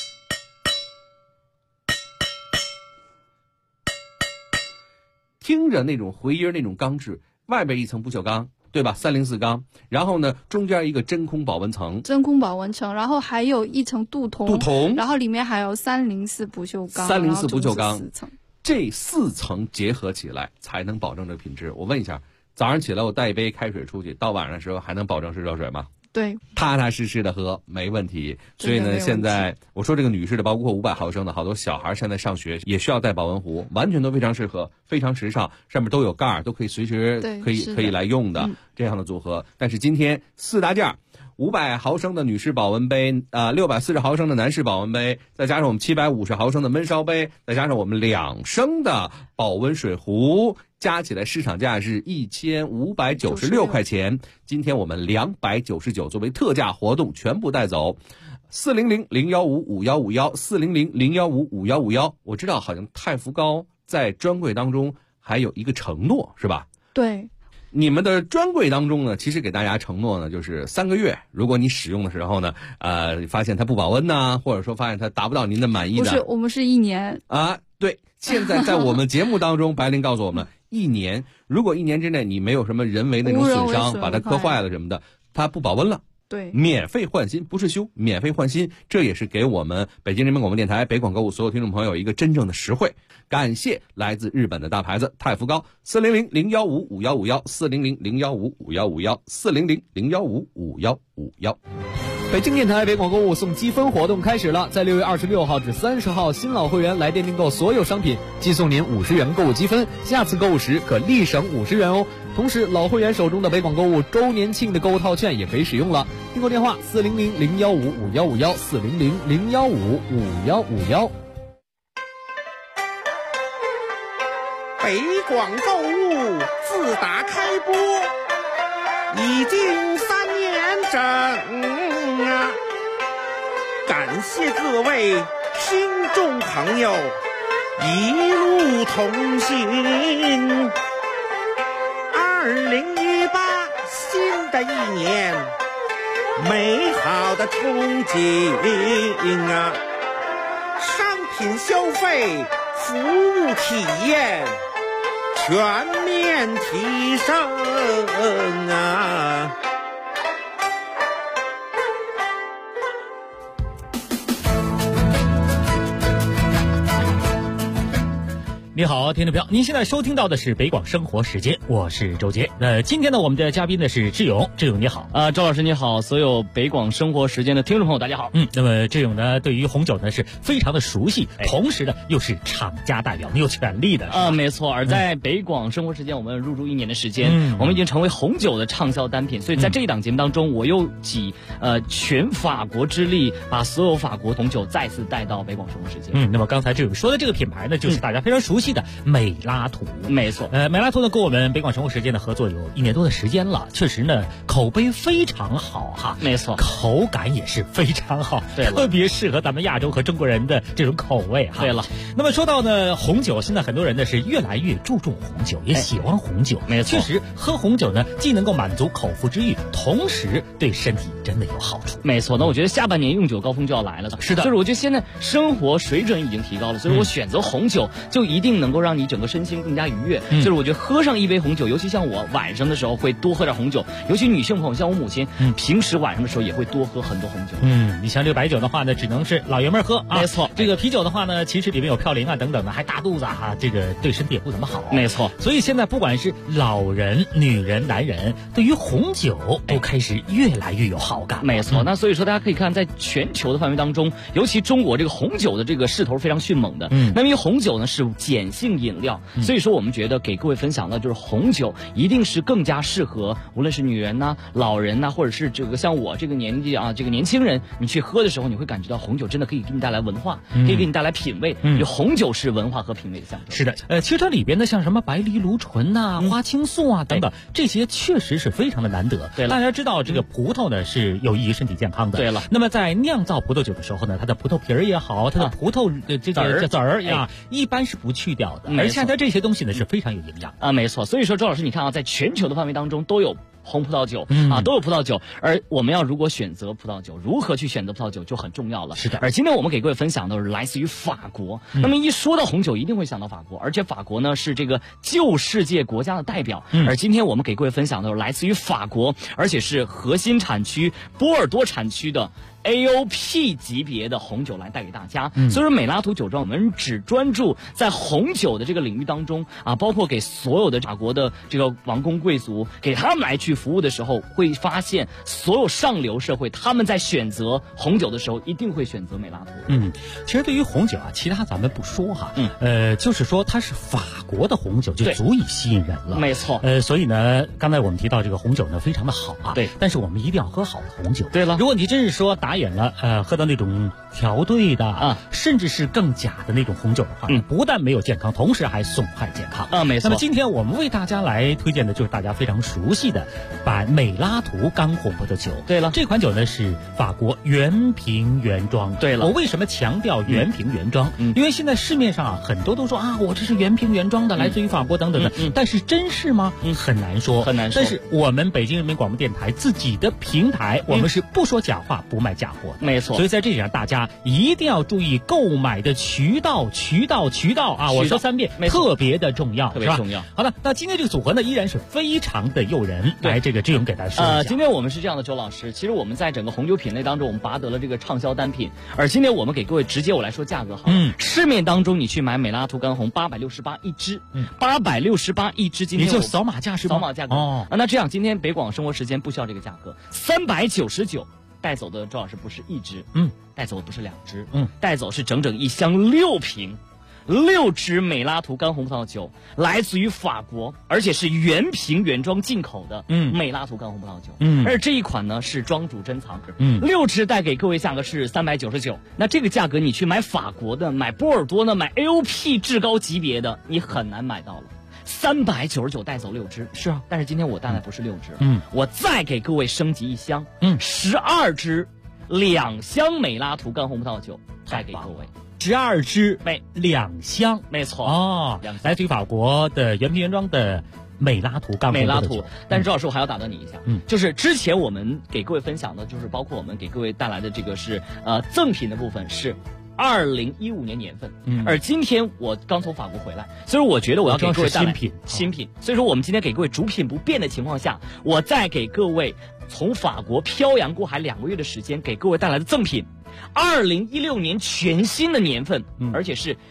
听着那种回音，那种钢质，外边一层不锈钢，对吧？304钢，然后呢，中间一个真空保温层， 然后还有一层镀铜，然后里面还有304不锈钢 ，304不锈钢，这4层结合起来才能保证这个品质。我问一下，早上起来我带一杯开水出去，到晚上的时候还能保证是热水吗？ 对， 踏踏实实的喝没问题。所以呢，现在我说这个女士的，包括500毫升的，好多小孩现在上学也需要带保温壶，完全都非常适合，非常时尚，上面都有盖儿，都可以随时可以来用的这样的组合。但是今天4大件，500毫升的女士保温杯，640毫升的男士保温杯，再加上我们750毫升的焖烧杯，再加上我们2升的保温水壶，加起来市场价是1596块钱，今天我们299作为特价活动全部带走。400-015-5151，400-015-5151。我知道好像太福高在专柜当中还有一个承诺，是吧？ 对。 你们的专柜当中呢，其实给大家承诺呢，就是3个月，如果你使用的时候呢，发现它不保温呐，或者说发现它达不到您的满意的， 不是，我们是1年啊。对，现在在我们节目当中，白灵告诉我们，1年，如果1年之内你没有什么人为那种损伤，把它磕坏了什么的，它不保温了。 对， 免费换新，不是修，免费换新，这也是给我们北京人民广播电台北广购物所有听众朋友一个真正的实惠。感谢来自日本的大牌子太福高，400-015-5151，400-015-5151，400-015-5151。 北京电台北广购物送积分活动开始了，在6月26号至30号，新老会员来电订购所有商品，寄送您50元购物积分，下次购物时可立省50元哦。同时，老会员手中的北广购物周年庆的购物套券也可以使用了。订购电话400-015-5151，400-015-5151。 北广购物自打开播已经3年整啊！感谢各位听众朋友一路同行。2018新的一年，美好的憧憬啊！商品消费，服务体验全面提升啊！ 你好，听众朋友，您现在收听到的是北广生活时间，我是周杰。今天呢，我们的嘉宾呢是志勇，志勇你好周老师你好，所有北广生活时间的听众朋友大家好。 那么志勇呢，对于红酒呢是非常的熟悉，同时呢又是厂家代表，你有权利的没错。而在北广生活时间，我们入驻1年的时间，我们已经成为红酒的畅销单品，所以在这一档节目当中，我又集全法国之力，把所有法国红酒再次带到北广生活时间。 那么刚才志勇说的这个品牌呢，就是大家非常熟悉悉的美拉图。 没错， 美拉图呢跟我们北广生活时间的合作有1年多的时间了，确实呢口碑非常好哈。 没错， 口感也是非常好， 对， 特别适合咱们亚洲和中国人的这种口味哈。 对了， 那么说到呢红酒，现在很多人呢是越来越注重红酒，也喜欢红酒。 没错， 确实喝红酒呢既能够满足口腹之欲，同时对身体真的有好处。 没错，那我觉得下半年用酒高峰就要来了。 是的， 就是我觉得现在生活水准已经提高了，所以我选择红酒就一定能够让你整个身心更加愉悦。就是我觉得喝上一杯红酒，尤其像我晚上的时候会多喝点红酒，尤其女性朋友像我母亲，平时晚上的时候也会多喝很多红酒。 你像这个白酒的话呢，只能是老爷们儿喝啊。 没错， 这个啤酒的话呢，其实里面有嘌呤啊等等的，还大肚子啊，这个对身体也不怎么好。 没错， 所以现在不管是老人、女人、男人，对于红酒都开始越来越有好感。 没错，那所以说大家可以看，在全球的范围当中，尤其中国这个红酒的这个势头非常迅猛的。那么因为红酒呢是碱性饮料，所以说我们觉得给各位分享的就是红酒一定是更加适合无论是女人呐、老人呐，或者是这个像我这个年纪啊，这个年轻人，你去喝的时候，你会感觉到红酒真的可以给你带来文化，可以给你带来品味。红酒是文化和品味的象征。 是的，其实它里边的像什么白藜芦醇呐、花青素啊等等，这些确实是非常的难得。 对了， 大家知道这个葡萄呢是有益于身体健康的。 对了， 那么在酿造葡萄酒的时候呢，它的葡萄皮儿也好，它的葡萄这个籽儿呀，一般是不去掉的。而且它这些东西呢是非常有营养啊。没错，所以说周老师，你看啊，在全球的范围当中都有红葡萄酒啊，都有葡萄酒，而我们要如果选择葡萄酒，如何去选择葡萄酒就很重要了。 是的， 而今天我们给各位分享的是来自于法国。那么一说到红酒，一定会想到法国，而且法国呢是这个旧世界国家的代表。而今天我们给各位分享的是来自于法国，而且是核心产区波尔多产区的AOP 级别的红酒来带给大家。所以说美拉图酒庄我们只专注在红酒的这个领域当中啊，包括给所有的法国的这个王公贵族给他们来去服务的时候，会发现所有上流社会他们在选择红酒的时候一定会选择美拉图。 其实对于红酒啊，其他咱们不说哈，就是说它是法国的红酒就足以吸引人了。 没错， 所以呢，刚才我们提到这个红酒呢非常的好啊， 对， 但是我们一定要喝好的红酒。 对了， 如果你真是说打眼了，喝到那种调兑的啊，甚至是更假的那种红酒的话，不但没有健康，同时还损害健康啊。没错。 那么今天我们为大家来推荐的就是大家非常熟悉的美拉图干红葡萄酒。 对了， 这款酒呢是法国原瓶原装。 对了， 我为什么强调原瓶原装？因为现在市面上啊很多都说啊，我这是原瓶原装的，来自于法国等等的，但是真是吗？很难说， 很难说。 但是我们北京人民广播电台自己的平台，我们是不说假话，不卖假货的。 没错。 所以在这里上，大家一定要注意购买的渠道啊！我说3遍，特别的重要， 特别重要。 好的，那今天这个组合呢，依然是非常的诱人。来，这个志勇给大家说一下。 今天我们是这样的，周老师，其实我们在整个红酒品类当中，我们拔得了这个畅销单品。而今天我们给各位直接我来说价格好。市面当中你去买美拉图干红868一支，868一支。今天你就扫码价是吧？ 扫码价格哦。那这样，今天北广生活时间不需要这个价格，399。带走的周老师不是一支，带走的不是2支，带走是整整一箱6瓶，6支美拉图干红葡萄酒，来自于法国，而且是原瓶原装进口的美拉图干红葡萄酒。而这一款呢是庄主珍藏，6支带给各位价格是399。那这个价格你去买法国的、买波尔多的、买 AOP 至高级别的，你很难买到了。399带走6支， 是啊， 但是今天我带来不是6支，我再给各位升级一箱，12支，2箱美拉图干红葡萄酒带给各位 ，12支2箱， 没错哦，来自于法国的原瓶原装的美拉图干红葡萄酒。 但是周老师我还要打断你一下，就是之前我们给各位分享的，就是包括我们给各位带来的这个是赠品的部分是2015年年份，而今天我刚从法国回来，所以我觉得我要给各位带来新品，所以说我们今天给各位主品不变的情况下，我再给各位从法国漂洋过海2个月的时间给各位带来的赠品，2016年全新的年份，而且是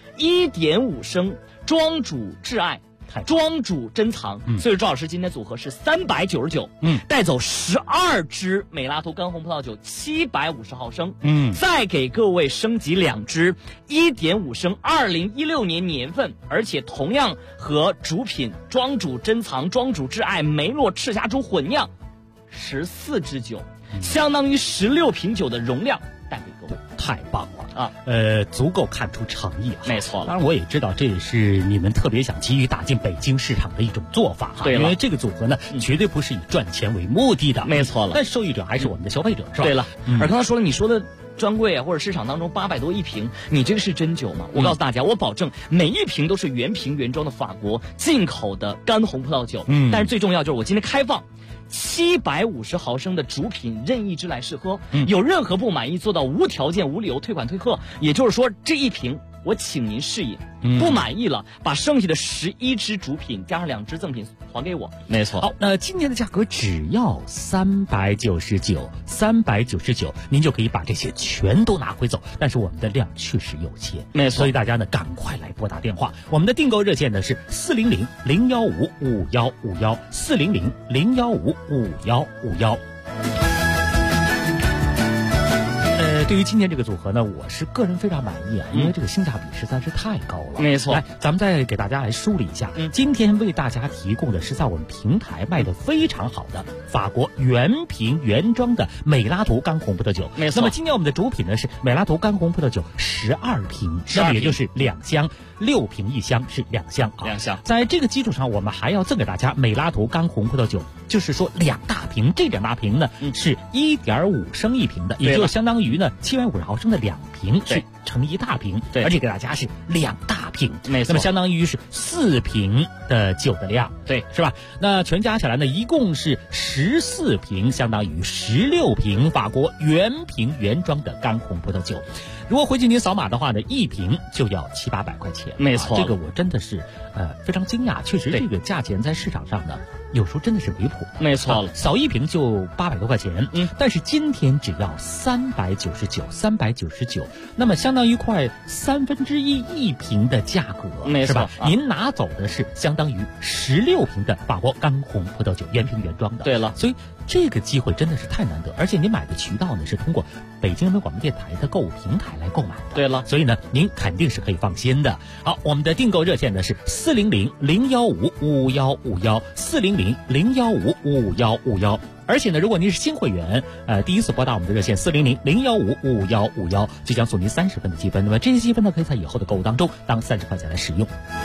1.5升庄主挚爱。庄主珍藏，所以周老师今天组合是399，带走12支美拉图干红葡萄酒750毫升，再给各位升级2支1.5升2016年年份，而且同样和主品庄主珍藏、庄主挚爱梅洛赤霞珠混酿14支酒，相当于16瓶酒的容量带给各位。 太棒了足够看出诚意。 没错。 当然我也知道这也是你们特别想急于打进北京市场的一种做法哈。 对了， 因为这个组合呢，绝对不是以赚钱为目的的。 没错了。 但受益者还是我们的消费者，是吧？ 对了，而刚才说了，你说的专柜啊，或者市场当中800多一瓶，你这个是真酒吗？我告诉大家，我保证每一瓶都是原瓶原装的法国进口的干红葡萄酒。但是最重要就是我今天开放750毫升的主品，任意之来试喝。有任何不满意，做到无条件、无理由退款退货。也就是说，这一瓶我请您试饮，不满意了，把剩下的11支主品加上2支赠品还给我。 没错。好，那今年的价格只要399，您就可以把这些全都拿回走。但是我们的量确实有限， 没错。 所以大家呢，赶快来拨打电话。我们的订购热线呢是400-015-5151，400-015-5151。对于今天这个组合呢，我是个人非常满意啊，因为这个性价比实在是太高了。 没错。 来，咱们再给大家来梳理一下，今天为大家提供的是在我们平台卖的非常好的法国原瓶原装的美拉图干红葡萄酒。 没错。 那么今天我们的主品呢是美拉图干红葡萄酒12瓶，那么也就是2箱，6瓶1箱是2箱啊。 2箱。在这个基础上，我们还要赠给大家美拉图干红葡萄酒，就是说2大瓶，这2大瓶呢是1.5升一瓶的，也就相当于呢750毫升的2瓶是成1大瓶， 对， 而且给大家是2大瓶， 没错， 那么相当于是4瓶的酒的量， 对， 是吧？那全加起来呢，一共是14瓶，相当于16瓶法国原瓶原装的干红葡萄酒。如果回去您扫码的话呢，一瓶就要700-800块钱， 没错， 这个我真的是非常惊讶，确实这个价钱在市场上呢，有时候真的是离谱的。 没错， 扫一瓶就800多块钱，但是今天只要399，那么相当于快1/3一瓶的价格， 没错， 是吧？您拿走的是相当于16瓶的法国干红葡萄酒，原瓶原装的。 对了， 所以这个机会真的是太难得，而且您买的渠道呢是通过北京人民广播电台的购物平台来购买的。 对了， 所以呢，您肯定是可以放心的。好，我们的订购热线呢是400-015-5151，400-015-5151。而且呢，如果您是新会员，第一次拨打我们的热线400-015-5151，就将送您30分的积分。那么这些积分呢，可以在以后的购物当中当30块钱来使用。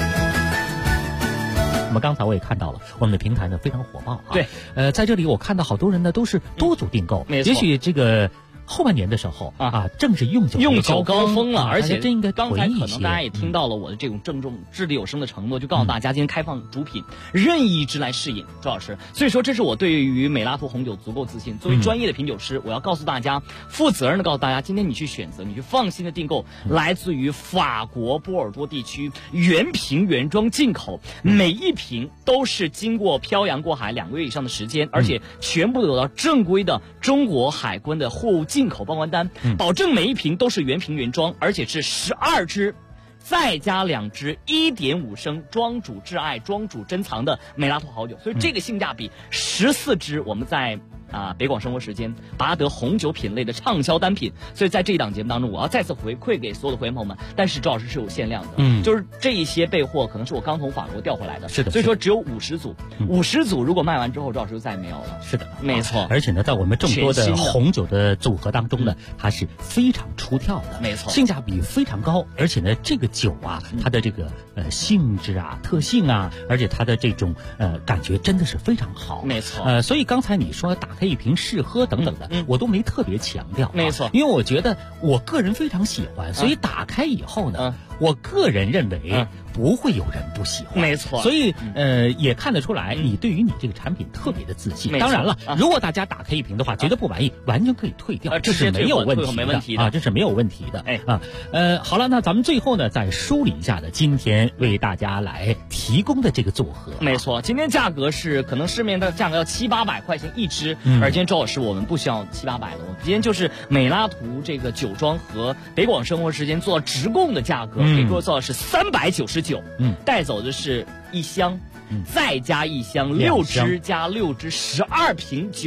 那么刚才我也看到了，我们的平台呢非常火爆啊。 对， 在这里我看到好多人呢都是多组订购， 没错， 也许这个后半年的时候正是用酒高峰了，而且真应该刚才可能大家也听到了我的这种郑重掷地有声的承诺，就告诉大家今天开放主品任意之来试饮，周老师。所以说这是我对于美拉图红酒足够自信。作为专业的品酒师，我要告诉大家，负责任的告诉大家，今天你去选择，你去放心的订购，来自于法国波尔多地区原瓶原装进口，每一瓶都是经过漂洋过海2个月以上的时间，而且全部得到正规的中国海关的货物进口报关单，保证每一瓶都是原瓶原装，而且是12支，再加2支1.5升庄主挚爱、庄主珍藏的美拉图好酒，所以这个性价比14支，我们在北广生活时间拔得红酒品类的畅销单品。所以在这一档节目当中，我要再次回馈给所有的会员朋友们，但是周老师是有限量的，就是这一些备货可能是我刚从法国调回来的， 是的， 所以说只有50组，50组如果卖完之后，周老师就再也没有了。 是的， 没错。 而且呢，在我们众多的红酒的组合当中呢，它是非常出挑的， 没错， 性价比非常高，而且呢，这个酒啊，它的这个性质啊、特性啊，而且它的这种感觉真的是非常好， 没错。 所以刚才你说打开一瓶试喝等等的，我都没特别强调， 没错， 因为我觉得我个人非常喜欢，所以打开以后呢，我个人认为不会有人不喜欢， 没错。 所以也看得出来，你对于你这个产品特别的自信。当然了，如果大家打开一瓶的话，觉得不满意，完全可以退掉，这是没有问题的啊，这是没有问题的。好了，那咱们最后呢，再梳理一下呢，今天为大家来提供的这个组合， 没错，今天价格是可能市面的价格要700-800块钱一支，而今天周老师我们不需要700-800的，我们今天就是美拉图这个酒庄和北广生活时间做直供的价格，给各位做的是399，带走的是1箱，再加1箱，6支加6支，12瓶酒。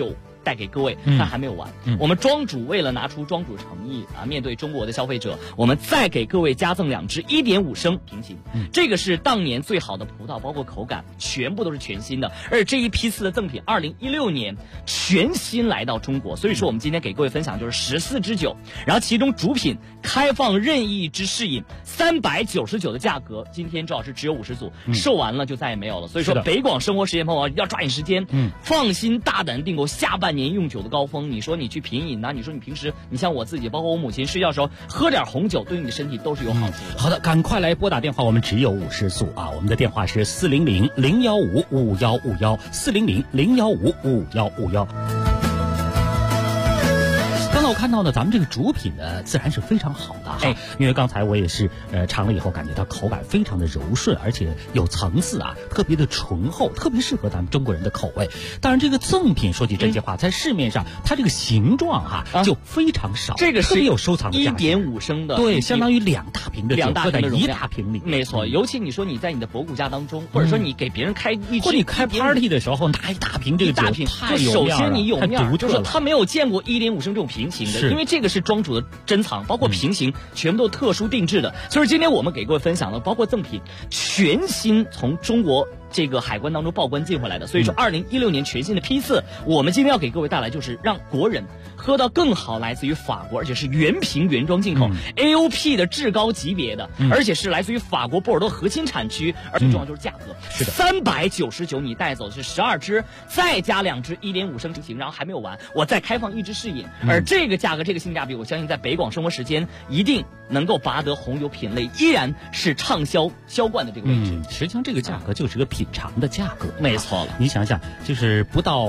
带给各位，但还没有完。我们庄主为了拿出庄主诚意啊，面对中国的消费者，我们再给各位加赠2支1.5升平行。这个是当年最好的葡萄，包括口感全部都是全新的。而这一批次的赠品，2016年全新来到中国，所以说我们今天给各位分享就是14支酒，然后其中主品开放任意之试饮，399的价格，今天周老师只有50组，售完了就再也没有了。所以说北广生活实验朋友要抓紧时间，放心大胆订购下半年用酒的高峰。你说你去品饮啊，你说你平时你像我自己，包括我母亲睡觉的时候喝点红酒，对你的身体都是有好处的。 好的，赶快来拨打电话，我们只有50组啊，我们的电话是400-015-5151，400-015-5151。刚才我看到呢，咱们这个主品呢，自然是非常好的哈，因为刚才我也是尝了以后，感觉它口感非常的柔顺，而且有层次啊，特别的醇厚，特别适合咱们中国人的口味。当然，这个赠品说句真心话，在市面上它这个形状哈就非常少， 这个是特别有收藏的价值 ，1.5升的， 对，相当于2大瓶的酒，搁在1大瓶里， 没错。尤其你说你在你的博古家当中，或者说你给别人开一支， 或者你开 party 的时候拿1大瓶这个酒，太有面了， 首先你有面，就是说了。 他没有见过1.5升这种平行的，因为这个是庄主的珍藏，包括平行全部都特殊定制的。所以今天我们给各位分享了，包括赠品全新从中国这个海关当中报关进回来的。所以说2016年全新的批次，我们今天要给各位带来就是让国人喝到更好，来自于法国，而且是原瓶原装进口，AOP 的至高级别的，而且是来自于法国波尔多核心产区，而最重要就是价格， 是的 ，399你带走的是12支，再加2支1.5升平行，然后还没有完，我再开放1支试饮，而这个价格这个性价比，我相信在北广生活时间一定能够拔得红酒品类依然是畅销销冠的这个位置。 实际上这个价格就是个品尝的价格， 没错了。 你想想，就是不到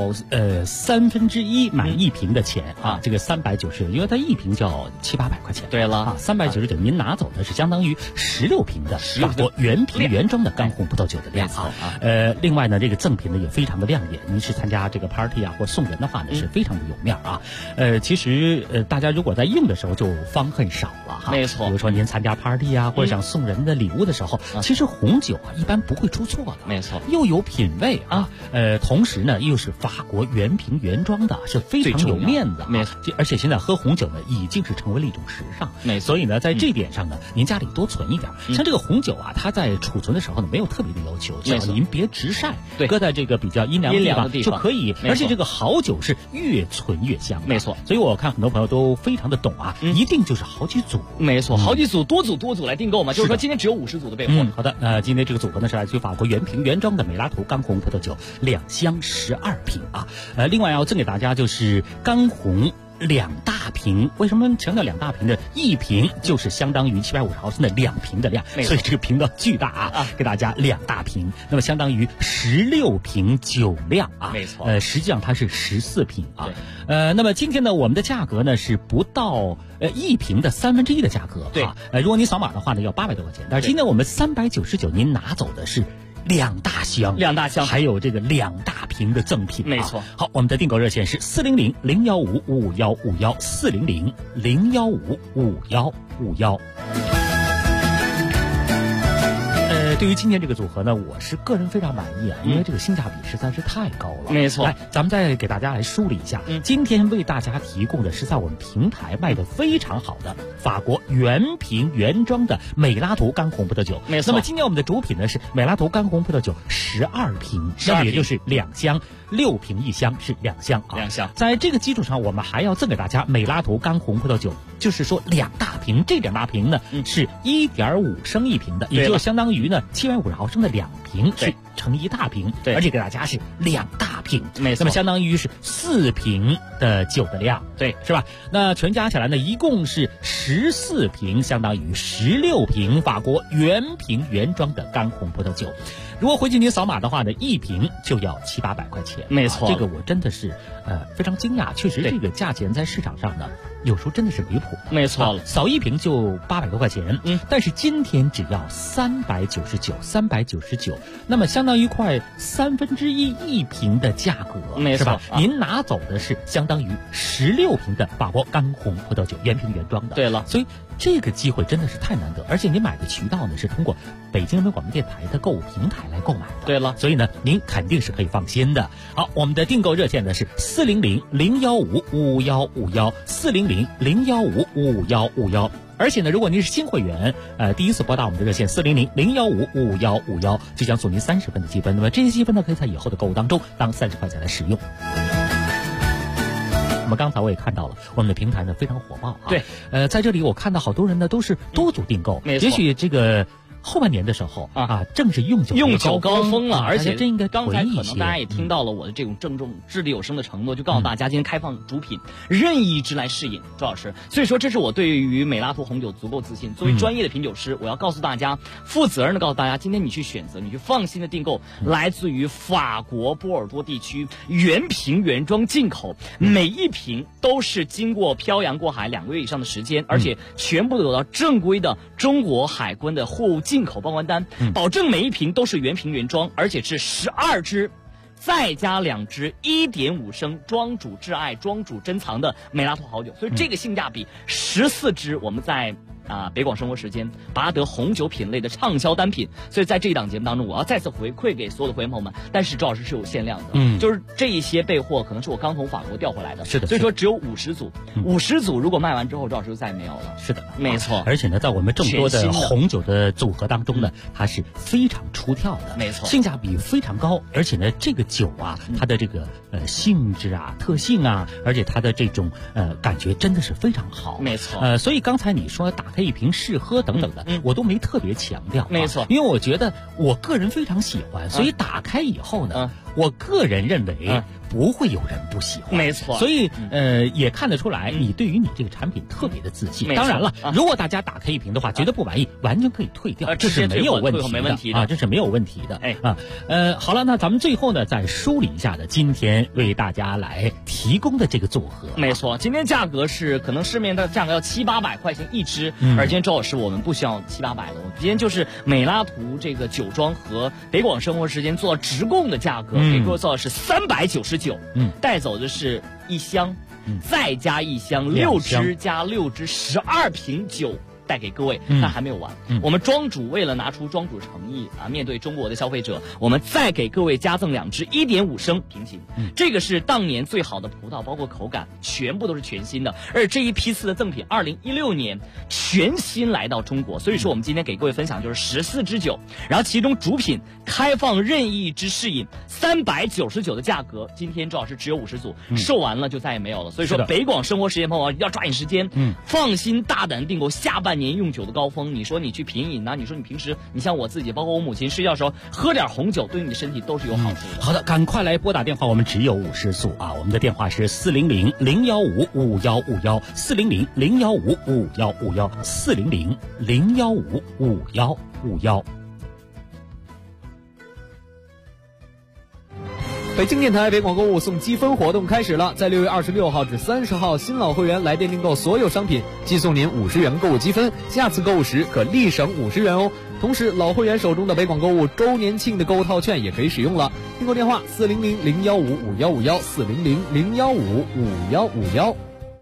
1/3买1瓶的钱啊，这个390，因为它1瓶就要700-800块钱。 对了啊，399您拿走的是相当于16瓶的法国原瓶原装的干红葡萄酒的量啊。另外呢，这个赠品呢也非常的亮眼，您是参加这个 party 啊或送人的话呢，是非常的有面啊。其实大家如果在用的时候就方恨少了哈。 没错。 比如说您参加 party 啊，或者想送人的礼物的时候，其实红酒啊一般不会出错的。 没错。 又有品味啊，同时呢又是法国原瓶原装的，是非常有面子。 没错。 而且现在喝红酒呢已经是成为了一种时尚。 没错。 所以呢，在这点上呢，您家里多存一点。像这个红酒啊，它在储存的时候呢没有特别的要求，只要您别直晒， 对， 搁在这个比较阴凉的地方就可以。而且这个好酒是越存越香。 没错。 所以我看很多朋友都非常的懂啊，一定就是好几组。 没错，好几组，多组来订购嘛。就是说今天只有50组的备货。 好的，今天这个组合呢是来自于法国原瓶原装的美拉图干红葡萄酒2箱12瓶啊。另外要赠给大家就是干红2大瓶。为什么强调2大瓶的？1瓶就是相当于750毫升的2瓶的量，所以这个瓶的巨大啊，给大家2大瓶，那么相当于16瓶酒量啊。 没错。 实际上它是14瓶啊。那么今天呢，我们的价格呢是不到1瓶的1/3的价格。 对。 如果你扫码的话呢，要800多块钱，但是今天我们399，您拿走的是2大箱，还有这个2大瓶的赠品。 没错。 好，我们的订购热线是400-015-5151，400-015-5151。对于今天这个组合呢，我是个人非常满意啊，因为这个性价比实在是太高了。 没错。 来，咱们再给大家来梳理一下，今天为大家提供的是在我们平台卖的非常好的法国原瓶原装的美拉图干红葡萄酒。 没错。 那么今天我们的主品呢是美拉图干红葡萄酒12瓶，那么也就是2箱，6瓶1箱是2箱啊。 2箱。 在这个基础上，我们还要赠给大家美拉图干红葡萄酒，就是说2大瓶，这2大瓶呢是1.5升1瓶的，也就相当于呢750毫升的2瓶是成1大瓶， 对， 而且给大家是2大瓶， 没错。 那么相当于是4瓶的酒的量， 对， 是吧？那全加起来呢，一共是14瓶，相当于16瓶法国原瓶原装的干红葡萄酒。如果回去您扫码的话呢，1瓶就要700-800块钱。 没错。 这个我真的是非常惊讶，确实这个价钱在市场上呢有时候真的是离谱。 没错。 扫1瓶就800多块钱，但是今天只要399，那么相当于快1/3瓶的价格， 没错。 是吧？您拿走的是相当于16瓶的法国干红葡萄酒，原瓶原装的。 对了， 所以这个机会真的是太难得，而且你买的渠道呢是通过北京人民广播电台的购物平台来购买的。 对了， 所以呢您肯定是可以放心的。好，我们的订购热线呢是400-015-5151，400-015-5151。而且呢，如果您是新会员，第一次拨打我们的热线400-015-5151，就将送您30分的积分。那么这些积分呢，可以在以后的购物当中当30块钱来使用。那么刚才我也看到了，我们的平台呢非常火爆啊。 对， 在这里我看到好多人呢都是多组订购， 没错。 也许这个后半年的时候正是用酒高峰了，而且这应该刚才可能大家也听到了我的这种郑重掷地有声的承诺，就告诉大家今天开放主品任意之来试饮，周老师。所以说这是我对于美拉图红酒足够自信。作为专业的品酒师，我要告诉大家，负责任的告诉大家，今天你去选择，你去放心的订购，来自于法国波尔多地区原瓶原装进口，每一瓶都是经过漂洋过海2个月以上的时间，而且全部都有到正规的中国海关的货物进口报关单，保证每一瓶都是原瓶原装，而且是12支再加2支1.5升庄主挚爱庄主珍藏的美拉图好酒，所以这个性价比14支我们在北广生活时间拔得红酒品类的畅销单品。所以在这一档节目当中，我要再次回馈给所有的会员朋友们，但是周老师是有限量的，就是这一些备货可能是我刚从法国调回来的， 是的， 所以说只有50组，50组如果卖完之后，周老师就再也没有了。 是的， 没错。 而且呢，在我们这么多的红酒的组合当中呢，它是非常出挑的， 没错， 性价比非常高，而且呢，这个酒它的这个性质特性而且它的这种感觉真的是非常好， 没错。 所以刚才你说打开一瓶试喝等等的，我都没特别强调， 没错， 因为我觉得我个人非常喜欢，所以打开以后呢，我个人认为不会有人不喜欢， 没错。 所以也看得出来你对于你这个产品特别的自信。当然了，如果大家打开一瓶的话觉得不满意，完全可以退掉，这是没有问题的，这是没有问题的。好了，那咱们最后呢再梳理一下的今天为大家来提供的这个组合。 没错，今天价格是可能市面的价格要700-800块钱一支，而今天周老师我们不需要700-800的，我今天就是美拉图这个酒庄和北广生活时间做直供的价格，给各位做的是399，带走的是1箱，再加1箱，6支加6支，12瓶酒带给各位，但还没有完。我们庄主为了拿出庄主诚意面对中国的消费者，我们再给各位加赠2支1.5升瓶型。这个是当年最好的葡萄，包括口感全部都是全新的。而这一批次的赠品，2016年全新来到中国，所以说我们今天给各位分享就是14支酒，然后其中主品开放任意之试饮，399的价格，今天周老师只有50组，售完了就再也没有了。所以说北广生活时间朋友要抓紧时间，放心大胆订购下半年用酒的高峰。你说你去品饮你说你平时你像我自己，包括我母亲睡觉的时候喝点红酒，对你的身体都是有好处的。 好的，赶快来拨打电话，我们只有50组我们的电话是400-015-5151，400-015-5151，400-015-5151。 北京电台北广购物送积分活动开始了，在6月26号至30号，新老会员来电订购所有商品，寄送您50元购物积分，下次购物时可立省50元哦。同时，老会员手中的北广购物周年庆的购物套券也可以使用了。订购电话400-015-5151，400-015-5151。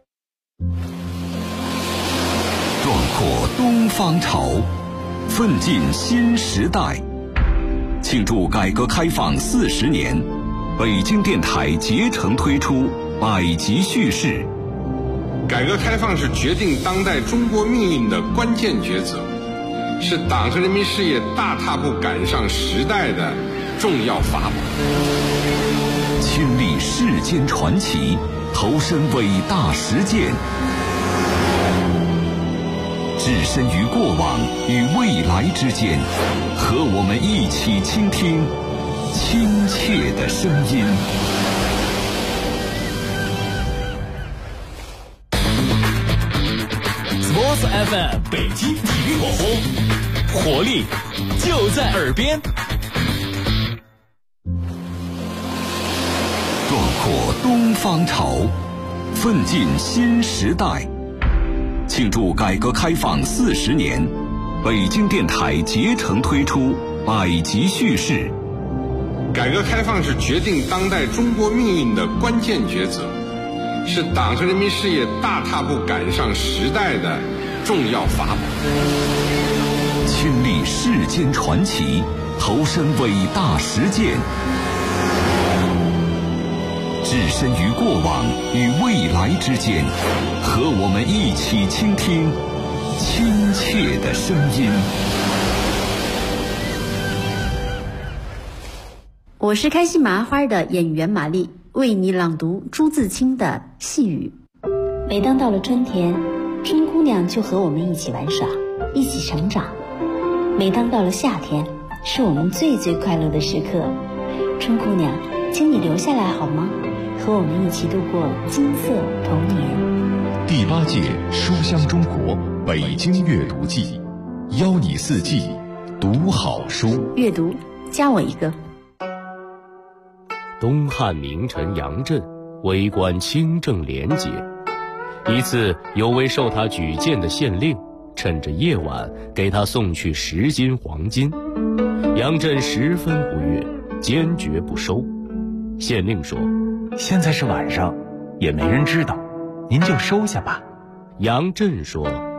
壮阔东方潮，奋进新时代。庆祝改革开放40年，北京电台竭诚推出百集叙事。 改革开放是决定当代中国命运的关键抉择，是党和人民事业大踏步赶上时代的重要法宝。 亲历世间传奇，投身伟大实践，置身于过往与未来之间，和我们一起倾听亲切的声音。 Sports FM 北京体育广播，活力就在耳边。 壮阔东方潮，奋进新时代。庆祝改革开放40年，北京电台竭诚推出百集叙事。 改革开放是决定当代中国命运的关键抉择，是党和人民事业大踏步赶上时代的重要法宝。 亲历世间传奇，投身伟大实践，置身于过往与未来之间，和我们一起倾听亲切的声音。 我是开心麻花的演员玛丽，为你朗读朱自清的《细雨》。每当到了春天，春姑娘就和我们一起玩耍，一起成长。每当到了夏天，是我们最快乐的时刻。春姑娘，请你留下来好吗？和我们一起度过金色童年。 第8届书香中国北京阅读季，邀你四季读好书。 阅读，加我一个。 东汉名臣杨震为官清正廉洁，一次有位受他举荐的县令趁着夜晚给他送去10斤黄金，杨震十分不悦，坚决不收。县令说： 现在是晚上，也没人知道，您就收下吧。 杨震说：